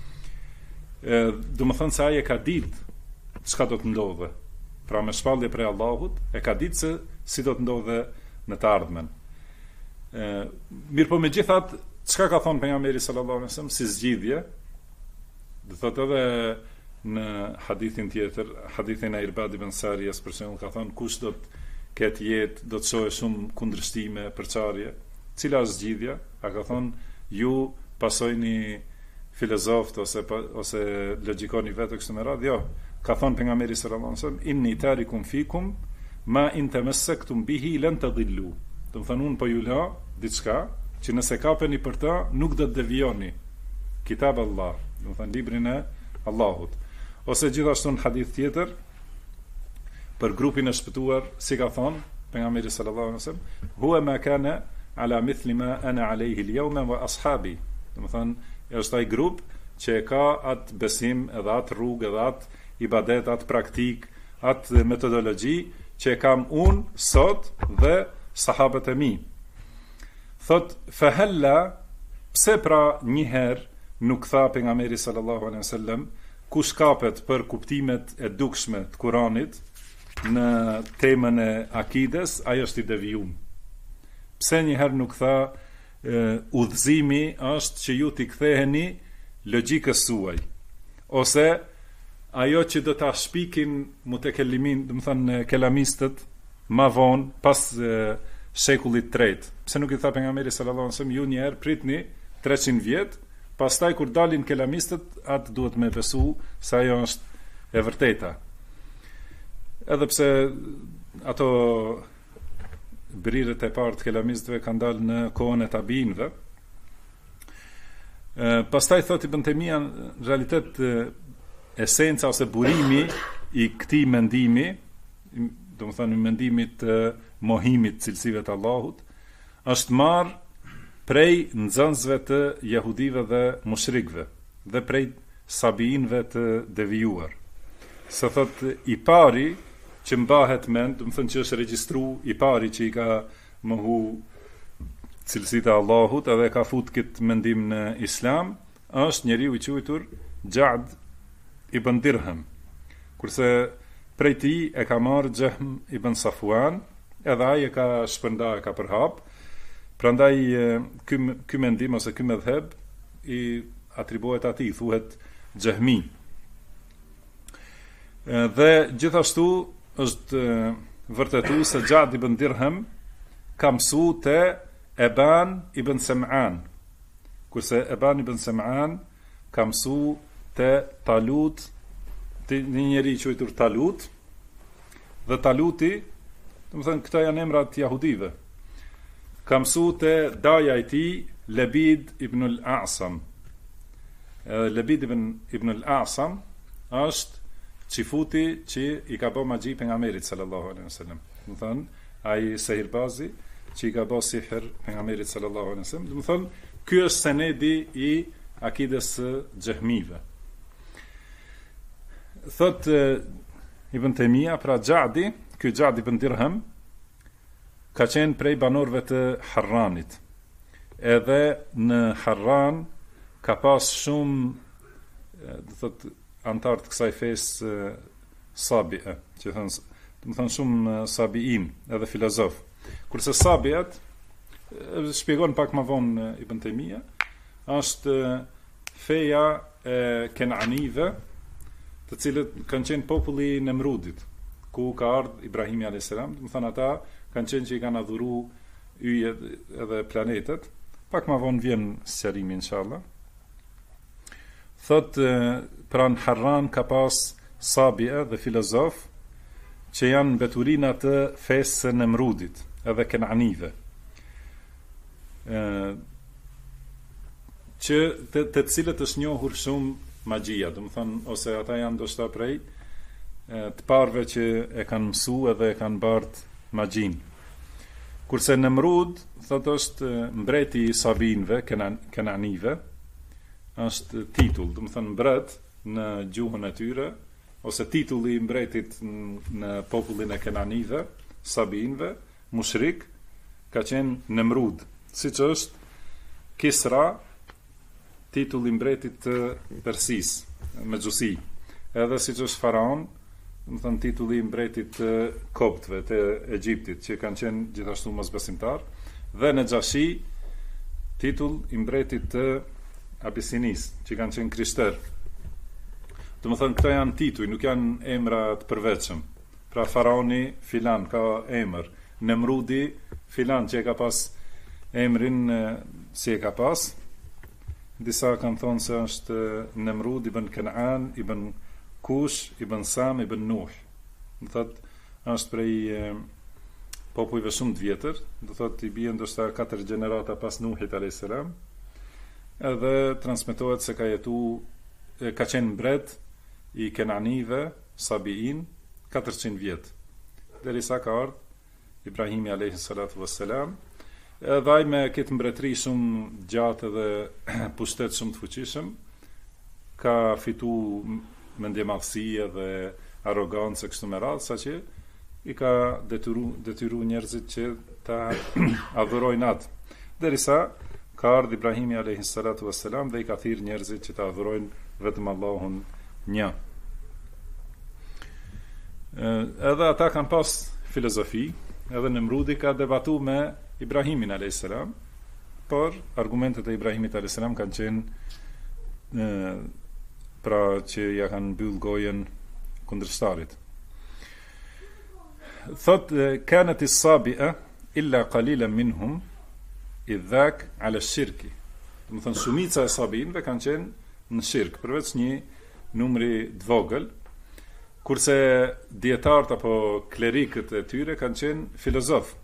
Do më thënë se ai e ka ditë çka do të ndodhe. Pra me shpallje prej Allahut, e ka ditë se si do të ndodhe në të ardhmen. Mirë po me gjithat, çka ka thonë pejgamberi sallallahu alaihi wasallam si zgjidhje, do thotë edhe në hadithin tjetër, hadithin e Irbad ibn Sariyas për shembull ka thonë kush do të ketë jetë, do të shohë shumë kundërshtime, përçarje. Cila është zgjidhja? A ka thonë ju pasojni filozofët ose logjikoni vetë kështu me radhë? Jo. Ka thonë pejgamberi sallallahu alaihi wasallam inni tarikum fikum ma in tamassaktum bihi lan tadillu. Do të thonë unë po ju lë diçka që nëse kapeni për ta nuk do të devijoni. Kitab Allah, do të thonë librin e Allahut. Ose gjithashtu në hadith tjetër për grupin e shpëtuar, si ka thonë pejgamberi sallallahu alaihi wasallam, huwa ma kana ala mithli ma ana alayhi al-yawma wa ashabi. Do të thonë është ai grup që ka atë besim, edhe atë rrugë, edhe atë ibadet, atë praktik, atë metodologji që kam unë sot dhe sahabët e mi. Thot fahalla, pse pra njëherë nuk tha pejgamberi sallallahu alaihi wasallam kush kapet për kuptimet e dukshme të Kuranit në temën e akides, ajo është i devijuar. Pse njëherë nuk tha udhëzimi është që ju t'i ktheheni logjikës suaj, ose ajo që do ta shpikin mutekellimin, do të thënë kelamistët ma vonë pas shekullit tretë. Pse nuk i tha pejgamberi sallallahu alaihi wasallam ju njëherë pritni 300 vjet, pastaj kur dalin kelamistët, atë duhet me besu se ajo është e vërteta. Edhe pse ato brirët e parë të kelamistëve kanë dalë në kohën e tabiinëve. Pastaj thot Ibn Taymija në realitet esenca ose burimi i këtij mendimi, do të thënë mendimit të mohimit cilësive të Allahut, është marrë prej nxënësve të jehudive dhe mushrikëve dhe prej sabiinëve të devijuar. Se thot i pari që mbahet mend, do të thënë që është regjistruar i pari që i ka mohu cilësitë e Allahut edhe ka fut këtë mendim në Islam, është njeriu i quajtur Ja'd ibn Dirham. Kurse prej tij e ka marrë Jahm ibn Safwan, edhe ai e ka shpërndarë, ka përhap. Prandaj ky mendim ose ky medhheb i atribuohet atij, thuhet Jahmi. Dhe gjithashtu është vërtetuar se Ja'd ibn Dirham ka mësuar te Eban ibn Sam'an, kurse Eban ibn Sam'an ka mësuar te Talut, te një njeri i quajtur Talut, dhe Taluti, do të thënë këta janë emrat jahudive. Ka mësuar te daja i tij Labid ibn al-A'sam. Labid ibn al-A'sam është qifuti që i ka bë magji pejgamberit sallallahu alaihi wasallam. Do të thënë ai sehirbazi që i ka bë sihr pejgamberit sallallahu alaihi wasallam. Do të thënë ky është senedi i akides së Jahmive. Thot Ibn Taymija, pra Ja'di, ky Ja'd ibn Dirham ka qenë prej banorëve të Harranit. Edhe në Harran ka pas shumë, do thot, antar të kësaj fesë sabië, që thënë, do të thënë shumë sabiin, edhe filozof. Kurse sabiat, shpjegon pak më vonë Ibn Taymija, është feja e Kenanive, të cilët kanë qenë populli i Nemrudit, ku ka ardhur Ibrahimi a.s. Do të thonë ata kanë qenë që i kanë adhuru yjet edhe planetet. Pak ma vonë vjen sqarimi inshallah. Thot pra në Harran ka pas sabia dhe filozof që janë mbeturina të fesë së Nemrudit edhe Kenanive. Që të cilët është njohur shumë magjia, do të thonë ose ata janë ndoshta prej të parëve që e kanë mësu edhe e kanë bart magjin. Kurse Nemrud thot është mbreti i Sabinëve, Kenanive, është titull, do të thonë mbret në gjuhën e tyre, ose titulli i mbretit në popullin e Kenanive, Sabinëve, mushrik, ka qenë Nemrud, siç është Kisra, titulli i mbretit të Persis, me xhusi, edhe siç është Faraon, do të thonë titulli i mbretit të koptëve të Egjiptit, që kanë qenë gjithashtu mosbesimtar, dhe Najashi, titull i mbretit të Abisinis, që kanë qenë krishterë. Do të thonë këta janë tituj, nuk janë emra të përveçëm. Pra Faraoni filan ka emër, Nemrudi filan që e ka pas emrin si e ka pas. Disa kanë thonë se është Nemrud ibn Kenan, ibn Kush, ibn Sam, ibn Nuh. Do thotë është prej popujve shumë të vjetër, do thotë i bie ndoshta 4 gjenerata pas Nuhit a.s. Edhe transmetohet se ka qenë mbret i Kenanive, Sabiin, 400 vjet. Derisa ka ardhur Ibrahimi a.s. Edhe ai me këtë mbretëri shumë gjatë dhe pushtet shumë të fuqishëm, ka fitu mendje madhësie dhe arrogancë kështu me radhë, saqë i ka detyru njerëzit që ta adhurojnë atë. Derisa ka ardhur Ibrahimi a.s. dhe i ka thirrë njerëzit që ta adhurojnë vetëm Allahun një. Edhe ata kanë pas filozofi, edhe Nemrudi ka debatu me Ibrahimin a.s. Por argumentet e Ibrahimit a.s. kanë qenë pra që ja kanë mbyll gojen kundërshtarit. Thot kanat as-sabi'a illa qalilan minhum idhak ala shirki. Do të thonë shumica e sabinëve kanë qenë në shirk, përveç një numri të vogël, kurse dietarët apo klerikët e tyre kanë qenë filozof.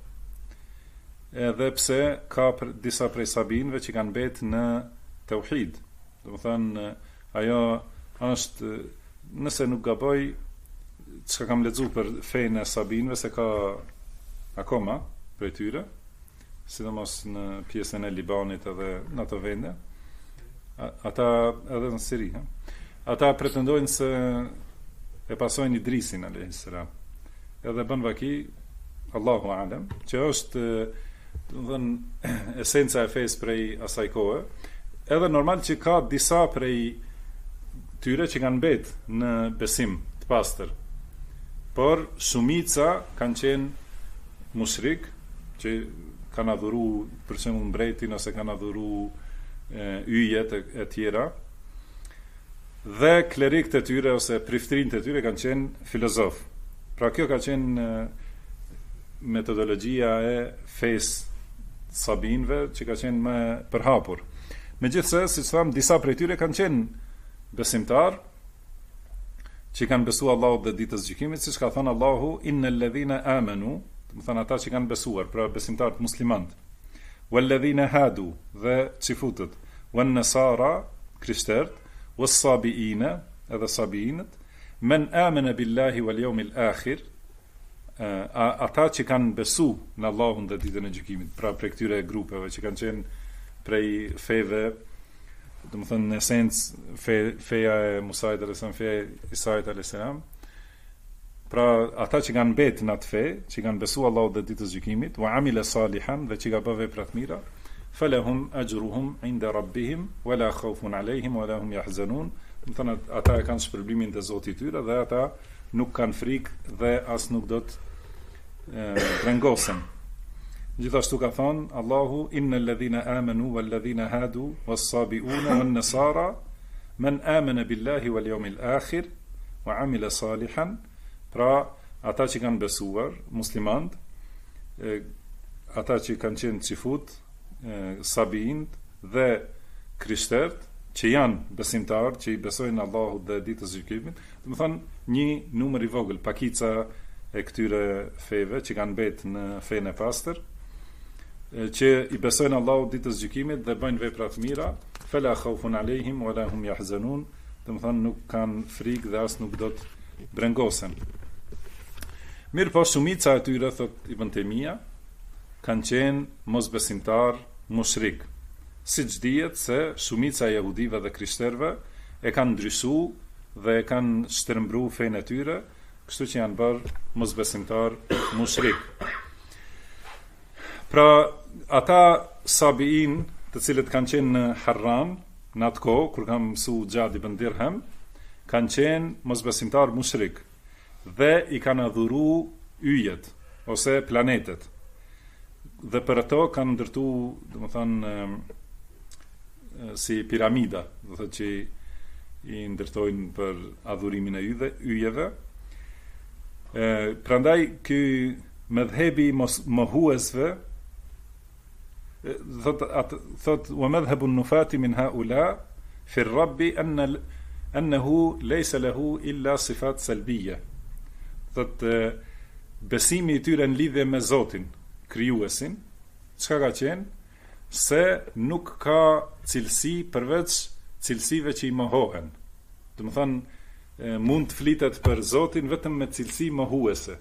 Edhe pse ka disa prej sabinëve që kanë mbetë në tauhid. Do të thonë ajo është, nëse nuk gaboj, çka kam lexuar për fenë e sabinëve se ka akoma prej tyre, sidomos në pjesën e Libanit edhe në ato vende, ata edhe në Siri, ata pretendojnë se e pasojnë Idrisin a.s. Edhe bën vaki Allahu alem, që është domethënë esenca e fesë prej asaj kohe. Edhe normal që ka disa prej tyre që kanë mbetë në besim të pastër, por shumica kanë qenë mushrik, që kanë adhuru për shembull mbretin ose kanë adhuru yjet e tjera, dhe klerikët e tyre ose priftrinët e tyre kanë qenë filozof. Pra kjo ka qenë metodologjia e fesë sabinëve që ka qenë më përhapur. Megjithse, siç tham, disa prej tyre kanë qenë besimtar, që kanë besu Allahu dhe ditës gjykimit, siç ka thënë Allahu innal ladhina amanu, do të thonë ata që kanë besuar, pra besimtarët muslimanë, wal ladhina hadu dhe çifutët, wan nasara krishterët, was sabiina edhe sabiinët, men amana billahi wal yawmil akhir, ata që kanë besu në Allahun dhe ditën e gjykimit, pra prej këtyre grupeve që kanë qenë prej feve, do të thënë në esencë feja e Musait alayhis salam, feja e Isait alayhis salam. Pra ata që kanë mbetë në atë fe, që kanë besu Allahut dhe ditës gjykimit, wa amila salihan, dhe që ka bërë vepra të mira, falahum ajruhum inda rabbihim wala khawfun alayhim wala hum yahzanun. Do të thënë ata e kanë shpërblimin te Zoti i tyre dhe ata nuk kanë frikë dhe as nuk do të brengosen. Gjithashtu ka thonë Allahu innal ladhina amanu wal ladhina hadu was sabiuna wan nasara man amana billahi wal yawmil akhir wa amila salihan. Pra ata që kanë besuar, muslimant, ata që kanë qenë qifut, sabiint dhe krishtert, që janë besimtarë, që i besojnë Allahut dhe ditës gjykimit, do të thonë një numër i vogël, pakica e këtyre feve që kanë betë në fenë e pastër, që i besojnë Allahut ditës gjykimit dhe bëjnë vepra të mira, fala khawfun alehim wala hum yahzanun, do të thonë nuk kanë frikë dhe as nuk do të brengosen. Mirë po shumica e tyre, thot Ibn Taymija, kanë qenë mosbesimtar mushrik. Siç dihet se shumica e jehudive dhe krishterëve e kanë ndryshu dhe e kanë shtrembru fenë e tyre, kështu që janë bërë mosbesimtar mushrik. Pra, ata sabiin, të cilët kanë qenë në Harran, në atë kohë, kur kanë mësu Gjad ibn Dirham, kanë qenë mosbesimtar mushrik dhe i kanë adhuru yjet ose planetet. Dhe për ato kanë ndërtu, domethënë, si piramida, do thotë që i ndërtojnë për adhurimin e yjeve. Prandaj ky medhebi mohuesve thot wa madhhabu an-nufati min haula fi ar-rabb annahu laysa lahu illa sifat salbiyya. Thot besimi i tyre në lidhje me Zotin, krijuesin, çka ka qenë? Se nuk ka cilësi përveç cilësive që i mohohen. Do të thonë mund të flitet për Zotin vetëm me cilësi mohuese.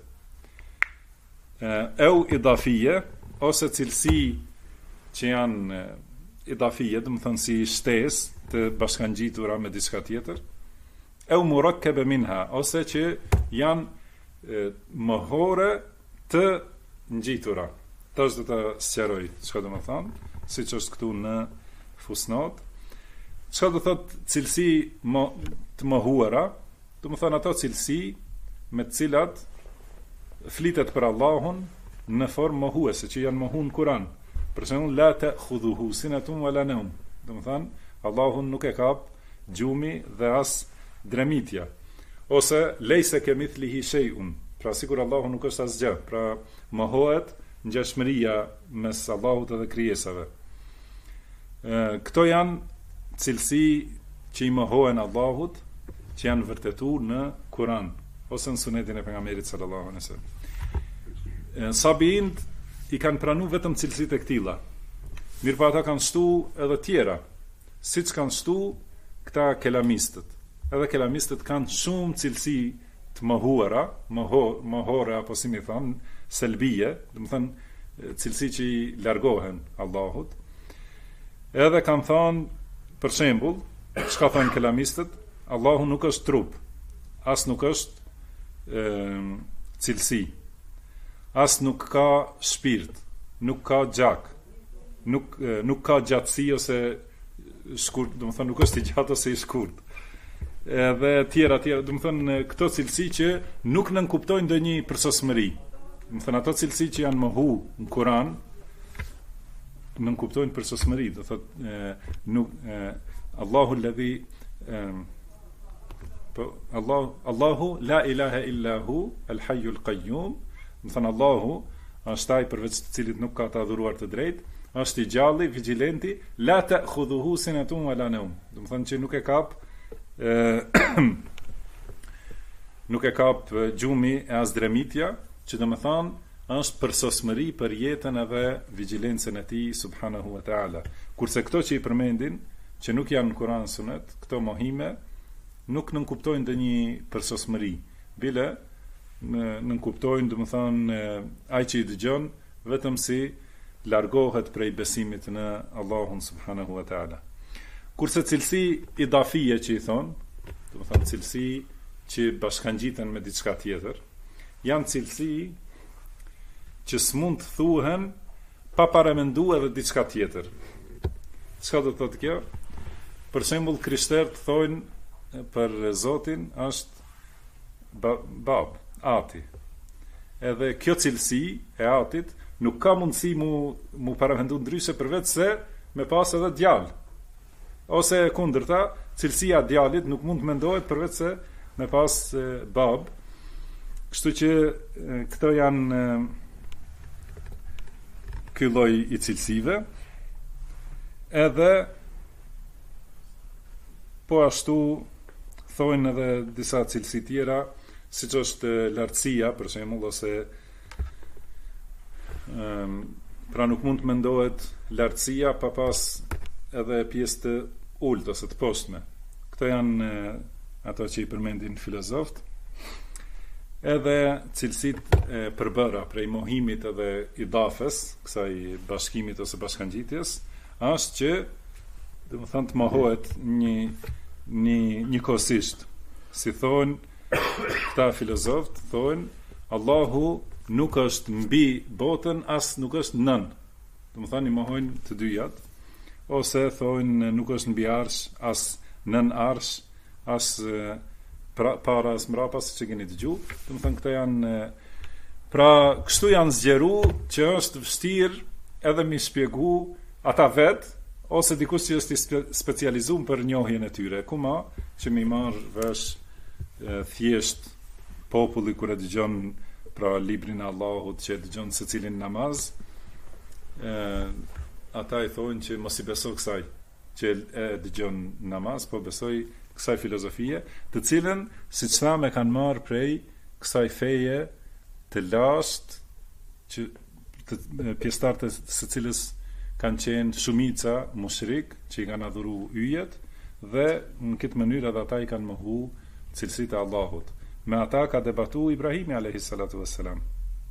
Eu idafie ose cilësi që janë idafie, do të thonë si shtesë të bashkangjitura me diçka tjetër. Eu murakkaba minha ose që janë mohore të ngjitura. Tash do ta sqaroj çka do të thonë, siç është këtu në fusnot. Çka do thot cilësi të mohuara, do të thonë ato cilësi me të cilat flitet për Allahun në formë mohuese, që janë mohuar në Kur'an. Për shembull, la ta'khudhuhu sinatun wala nawm. Do të thonë Allahun nuk e kap gjumi dhe as dremitja. Ose lejse kemithlihi shay'un. Pra sikur Allahu nuk është asgjë. Pra mohohet ngjashmëria mes Allahut dhe krijesave. Këto janë cilësi që i mohohen Allahut, që janë vërtetuar në Kur'an ose në Sunetin e pejgamberit sallallahu alaihi wasallam. Sabiint i kanë pranuar vetëm cilësitë e këtilla. Mirpo ata kanë shtu edhe tjera, siç kanë shtu këta kelamistët. Edhe kelamistët kanë shumë cilësi të mohuara, mohore apo si më thon, selbie, do të thënë cilësi që i largohen Allahut. Edhe kanë thënë, për shembull, çka thonë kelamistët, Allahu nuk është trup, as nuk është cilësi, as nuk ka shpirt, nuk ka gjak, nuk ka gjatësi ose shkurt, do të thënë nuk është i gjatë ose i shkurt. Edhe tjera, do të thënë këto cilësi që nuk nënkuptojnë ndonjë përsosmëri. Do të thënë ato cilësi që janë mohu në Kur'an nënkuptojnë përsosmëri, do thotë nuk Allahu alladhi Allahu la ilaha illa hu al-hayyul qayyum. Do thënë Allahu është ai përveç të cilit nuk ka të adhuruar të drejtë, është i gjalli, vigjilenti, la ta'khudhuhu sinatun wala nawm. Do të thënë që nuk e kap nuk e kap gjumi e as dremitja, që do të thonë është përsosmëri për jetën edhe vigjilencën e tij subhanahu wa taala. Kurse këto që i përmendin, që nuk janë në Kur'an Sunet, këto mohime nuk nënkuptojnë ndonjë përsosmëri. Bile nënkuptojnë, do të thonë ai që i dëgjon vetëm si largohet prej besimit në Allahun subhanahu wa taala. Kurse cilësi idafie që i thonë, do të thonë cilësi që bashkangjiten me diçka tjetër, janë cilësi që s'mund të thuhen pa paramendu edhe diçka tjetër. Çka do të thotë kjo? Për shembull, krishterët thonë për Zotin është bab, ati. Edhe kjo cilësi e atit nuk ka mundësi mu paramendu ndryshe përveç se me pas edhe djalë. Ose kundërta, cilësia e djalit nuk mund të mendohet përveç se me pas bab. Kështu që këto janë ky lloj i cilësive, edhe po ashtu thojnë edhe disa cilësi tjera, siç është lartësia, për shembull, ose pra nuk mund të mendohet lartësia pa pas edhe pjesë të ulët ose të poshtme. Këto janë ato që i përmendin filozofët. Edhe cilësitë e përbëra prej mohimit edhe idafes, kësaj bashkimit ose bashkangjitjes, është që domethënë të mohohet njëkohësisht. Si thonë këta filozofët, thonë Allahu nuk është mbi botën, as nuk është nën. Domethënë i mohojnë të dyjat, ose thonë nuk është mbi arsh, as nën arsh, as para as mrapa, siç e keni dëgjuar. Domethënë këto janë pra kështu janë zgjeru që është vështirë edhe mi shpjegu ata vet ose dikush që është i specializuar për njohjen e tyre. Ku ma që mi marr vesh thjesht populli kur e dëgjon pra librin e Allahut, që e dëgjon secilin namaz, ata i thonë që mos i beso kësaj që e dëgjon namaz, po besoj kësaj filozofie, të cilën, siç thamë, kanë marrë prej kësaj feje të lashtë, që pjesëtarët e së cilës kanë qenë shumica mushrik, që i kanë adhuru yjet, dhe në këtë mënyrë edhe ata i kanë mohu cilësitë e Allahut. Me ata ka debatu Ibrahimi alayhi salatu wassalam.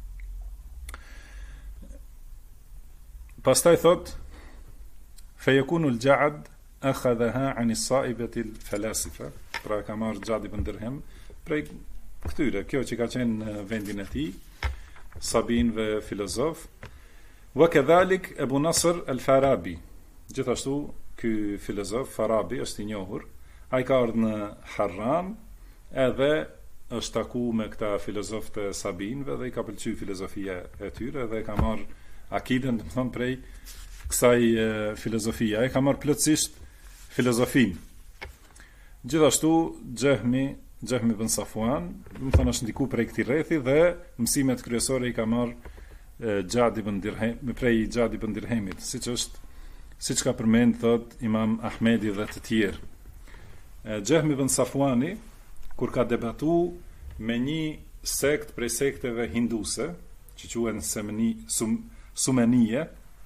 Pastaj thot fejekunu l-ja'ad akhadhaha an as-sa'ibati al-falasifa, pra ka marrë Xhad ibn Dirhem prej këtyre, kjo që ka qenë në vendin e tij, sabinëve filozof, wa kadhalik Abu Nasr al-Farabi. Gjithashtu ky filozof Farabi është i njohur, ai ka ardhur në Harran, edhe është taku me këta filozofë të sabinëve dhe i ka pëlqyer filozofia e tyre dhe ka marrë akiden, domethënë prej kësaj filozofia, ai ka marrë plotësisht filozofin. Gjithashtu Xehmi ibn Safwan, domethënë është ndiku prej këtij rrethi dhe mësimet kryesore i ka marrë Xhad ibn Dirhem, prej Xhad ibn Dirhemit, siç ka përmend thot Imam Ahmedi dhe të tjerë. Xehmi ibn Safwani kur ka debatu me një sekt prej sekteve hinduse, që quhen Sumenie,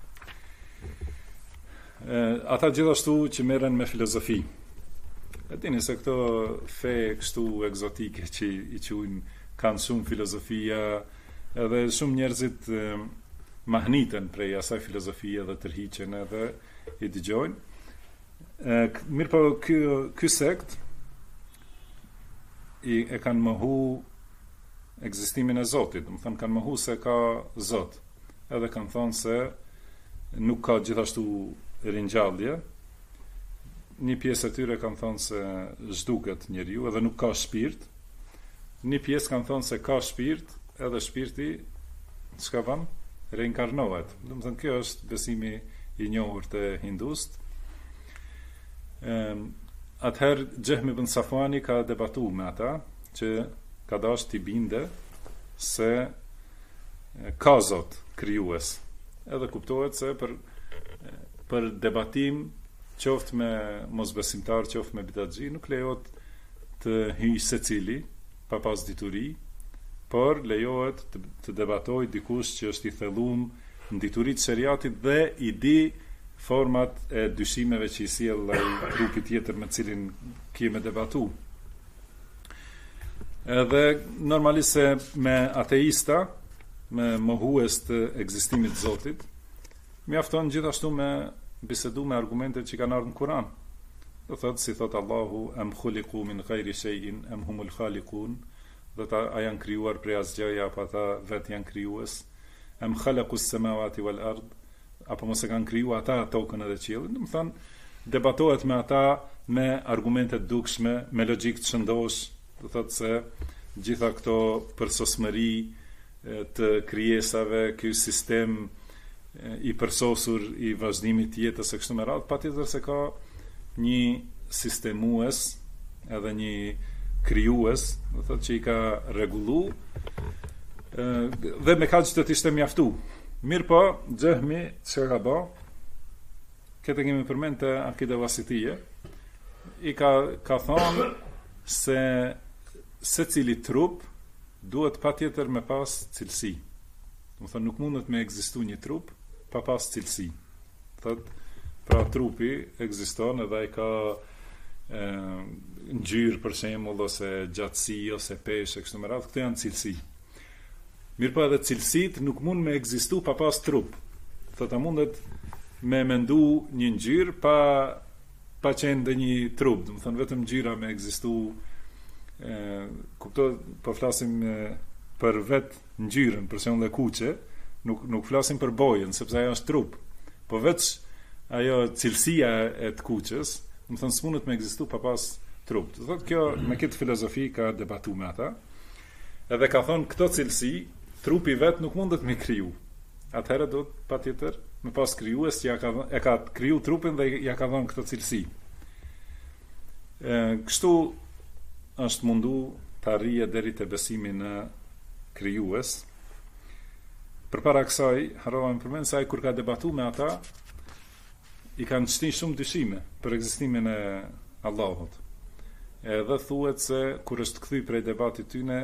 ata gjithashtu që merren me filozofi. E dini se këto fe kështu egzotike që i quajnë, kanë shumë filozofia, edhe shumë njerëzit mahniten prej asaj filozofie dhe tërhiqen edhe i dëgjojnë. Mirë po ky sekt e kanë mohu ekzistimin e Zotit, domethënë kanë mohu se ka Zot, edhe kanë thonë se nuk ka gjithashtu ringjallje. Një pjesë e tyre kanë thonë se zhduket njeriu edhe nuk ka shpirt. Një pjesë kanë thonë se ka shpirt, edhe shpirti çka bën? Reinkarnohet. Domethënë kjo është besimi i njohur të hindust. Atëherë Xehmi ibn Safwani ka debatu me ata që ka dashur t'i binde se ka Zot krijues. Edhe kuptohet se për debatim qoftë me mosbesimtar, qoftë me bidatxhi, nuk lejohet të hyjë secili pa pas dituri, por lejohet të debatoj dikush që është i thelluar në dituritë e shariatit dhe i di format e dyshimeve që i sjell ai grupi tjetër me cilin kemi debatu. Edhe normalisht se me ateista, me mohues të ekzistimit të Zotit, mjafton gjithashtu me bisedu me argumentet që kanë ardhur në Kur'an. Do thotë si thot Allahu, am khuliqu min ghairi shay'in am humul khaliqun, do ta a janë krijuar prej asgjëja apo ata vetë janë krijues, am khalaqu as-samawati wal ard, apo mos e kanë krijuar ata tokën edhe qiellin. Do të thonë debatohet me ata me argumente të dukshme, me logjikë të shëndosh, do thotë se gjitha këto përsosmëri të krijesave, ky sistem i përsosur i vazhdimit të jetës së kështu me radhë, patjetër se ka një sistemues edhe një krijues, do thotë që i ka rregullu, dhe me kaq do të ishte mjaftu. Mirë po, Xehmi çka ka bë? Këtë kemi përmend te Akida Wasitije, i ka thonë se secili trup duhet patjetër me pas cilësi. Do thonë nuk mundet me ekzistu një trup pa pas cilësi. Thotë, pra trupi ekziston edhe ai ka ngjyrë për shembull, ose gjatësi, ose peshë, kështu me radhë, këto janë cilësi. Mirë po edhe cilësitë nuk mund me ekzistu pa pas trup. Thotë, mundet me mendu një ngjyrë pa qenë dhe një trup, do të thonë vetëm ngjyra me ekzistu. Po flasim për vetë ngjyrën, për shembull e kuqe, nuk flasim për bojën, sepse ajo është trup. Po veç ajo cilësia e të kuqes, do të thonë s'mundet me ekzistu pa pas trup. Do thotë kjo me këtë filozofi ka debatuar me ata. Edhe ka thonë këto cilësi, trupi vet nuk mundet me kriju. Atëherë do të patjetër me pas krijues që e ka kriju trupin dhe ja ka dhënë këto cilësi. Kështu është mundu të arrije deri te besimi në krijues. Përpara kësaj, harrova me përmend se ai kur ka debatuar me ata, i kanë shtinë shumë dyshime për ekzistimin e Allahut. Edhe thuhet se kur është kthy prej debatit tyne,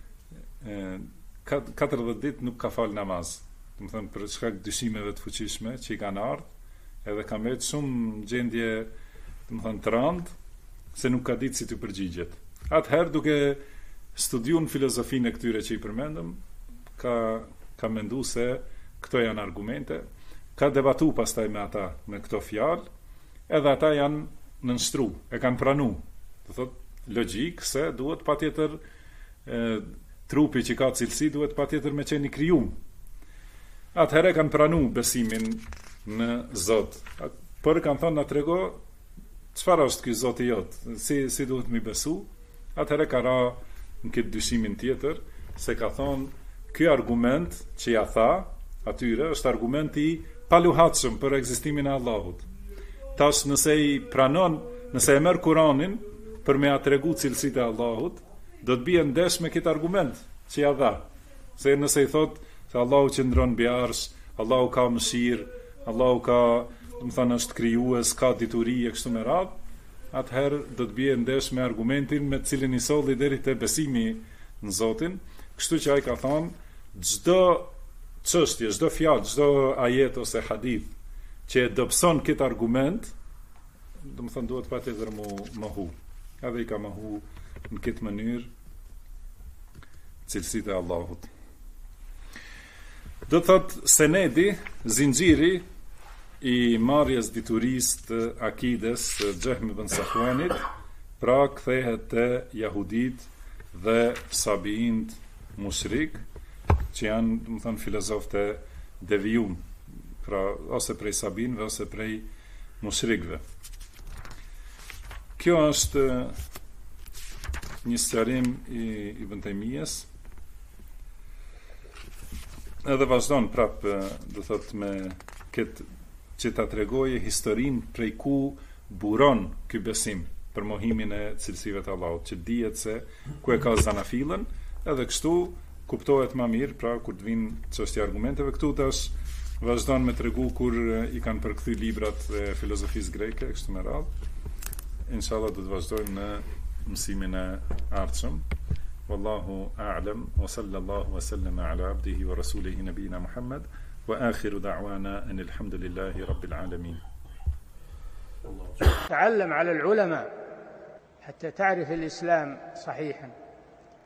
40 ditë nuk ka fal namaz. Do të thënë për shkak dyshimeve të fuqishme që i kanë ardhur, edhe ka mbet shumë gjendje, do të thënë të rëndë, se nuk ka ditë si të përgjigjet. Atëherë, duke studiuar filozofinë e këtyre që i përmendëm, ka menduar se këto janë argumente, ka debatu pastaj me ata me këto fjalë, edhe ata janë nënshtru, e kanë pranu. Do thotë logjik se duhet patjetër trupi që ka cilësi duhet patjetër me qenë i krijuar. Atëherë kanë pranu besimin në Zot. Por kanë thonë na trego çfarë është ky Zoti jot, si duhet mi besu. Atëherë ka ra në këtë dyshimin tjetër, se ka thonë ky argument që ja tha atyre është argumenti paluhatshëm për ekzistimin e Allahut. Tash nëse i pranon, nëse e merr Kur'anin për me ja tregu cilësitë e Allahut, do të bie ndesh me këtë argument që ja dha. Se nëse i thotë se Allahu qëndron mbi arsh, Allahu ka mëshirë, Allahu ka, do të thonë, është krijues, ka dituri e kështu me radhë, atëherë do të bie ndesh me argumentin me të cilin i solli deri te besimi në Zotin. Kështu që ai ka thonë çdo çështje, çdo fjalë, çdo ajet ose hadith që e dobëson këtë argument, do të thonë duhet patjetër mu mohu. Edhe i ka mohu në këtë mënyrë cilësitë e Allahut. Do të thotë senedi, zinxhiri i marrjes diturisë të akides Xehmi ibn Safwanit, pra kthehet te jahudit dhe sabiint mushrik, që janë, do të thonë, filozofë të devijum, pra ose prej sabinëve ose prej mushrikëve. Kjo është një sqarim i Ibn Taymiyes. Edhe vazhdon prap, do thot, me këtë që ta tregojë historinë prej ku buron ky besim për mohimin e cilësive të Allahut, që dihet se ku e ka zanafillën, edhe kështu kuptohet më mirë, pra kur të vinë çështja e argumenteve. Këtu tash vazhdon me tregu kur i kanë përkthy librat e filozofisë greke, kështu me radhë. Inshallah do të vazhdojmë në mësimin e ardhshëm. Wallahu a'lam wa sallallahu wa sallama ala abdihi wa rasulihi nabiyina Muhammad wa akhiru da'wana anil hamdulillahi rabbil alamin. تعلم على العلماء حتى تعرف الإسلام صحيحا.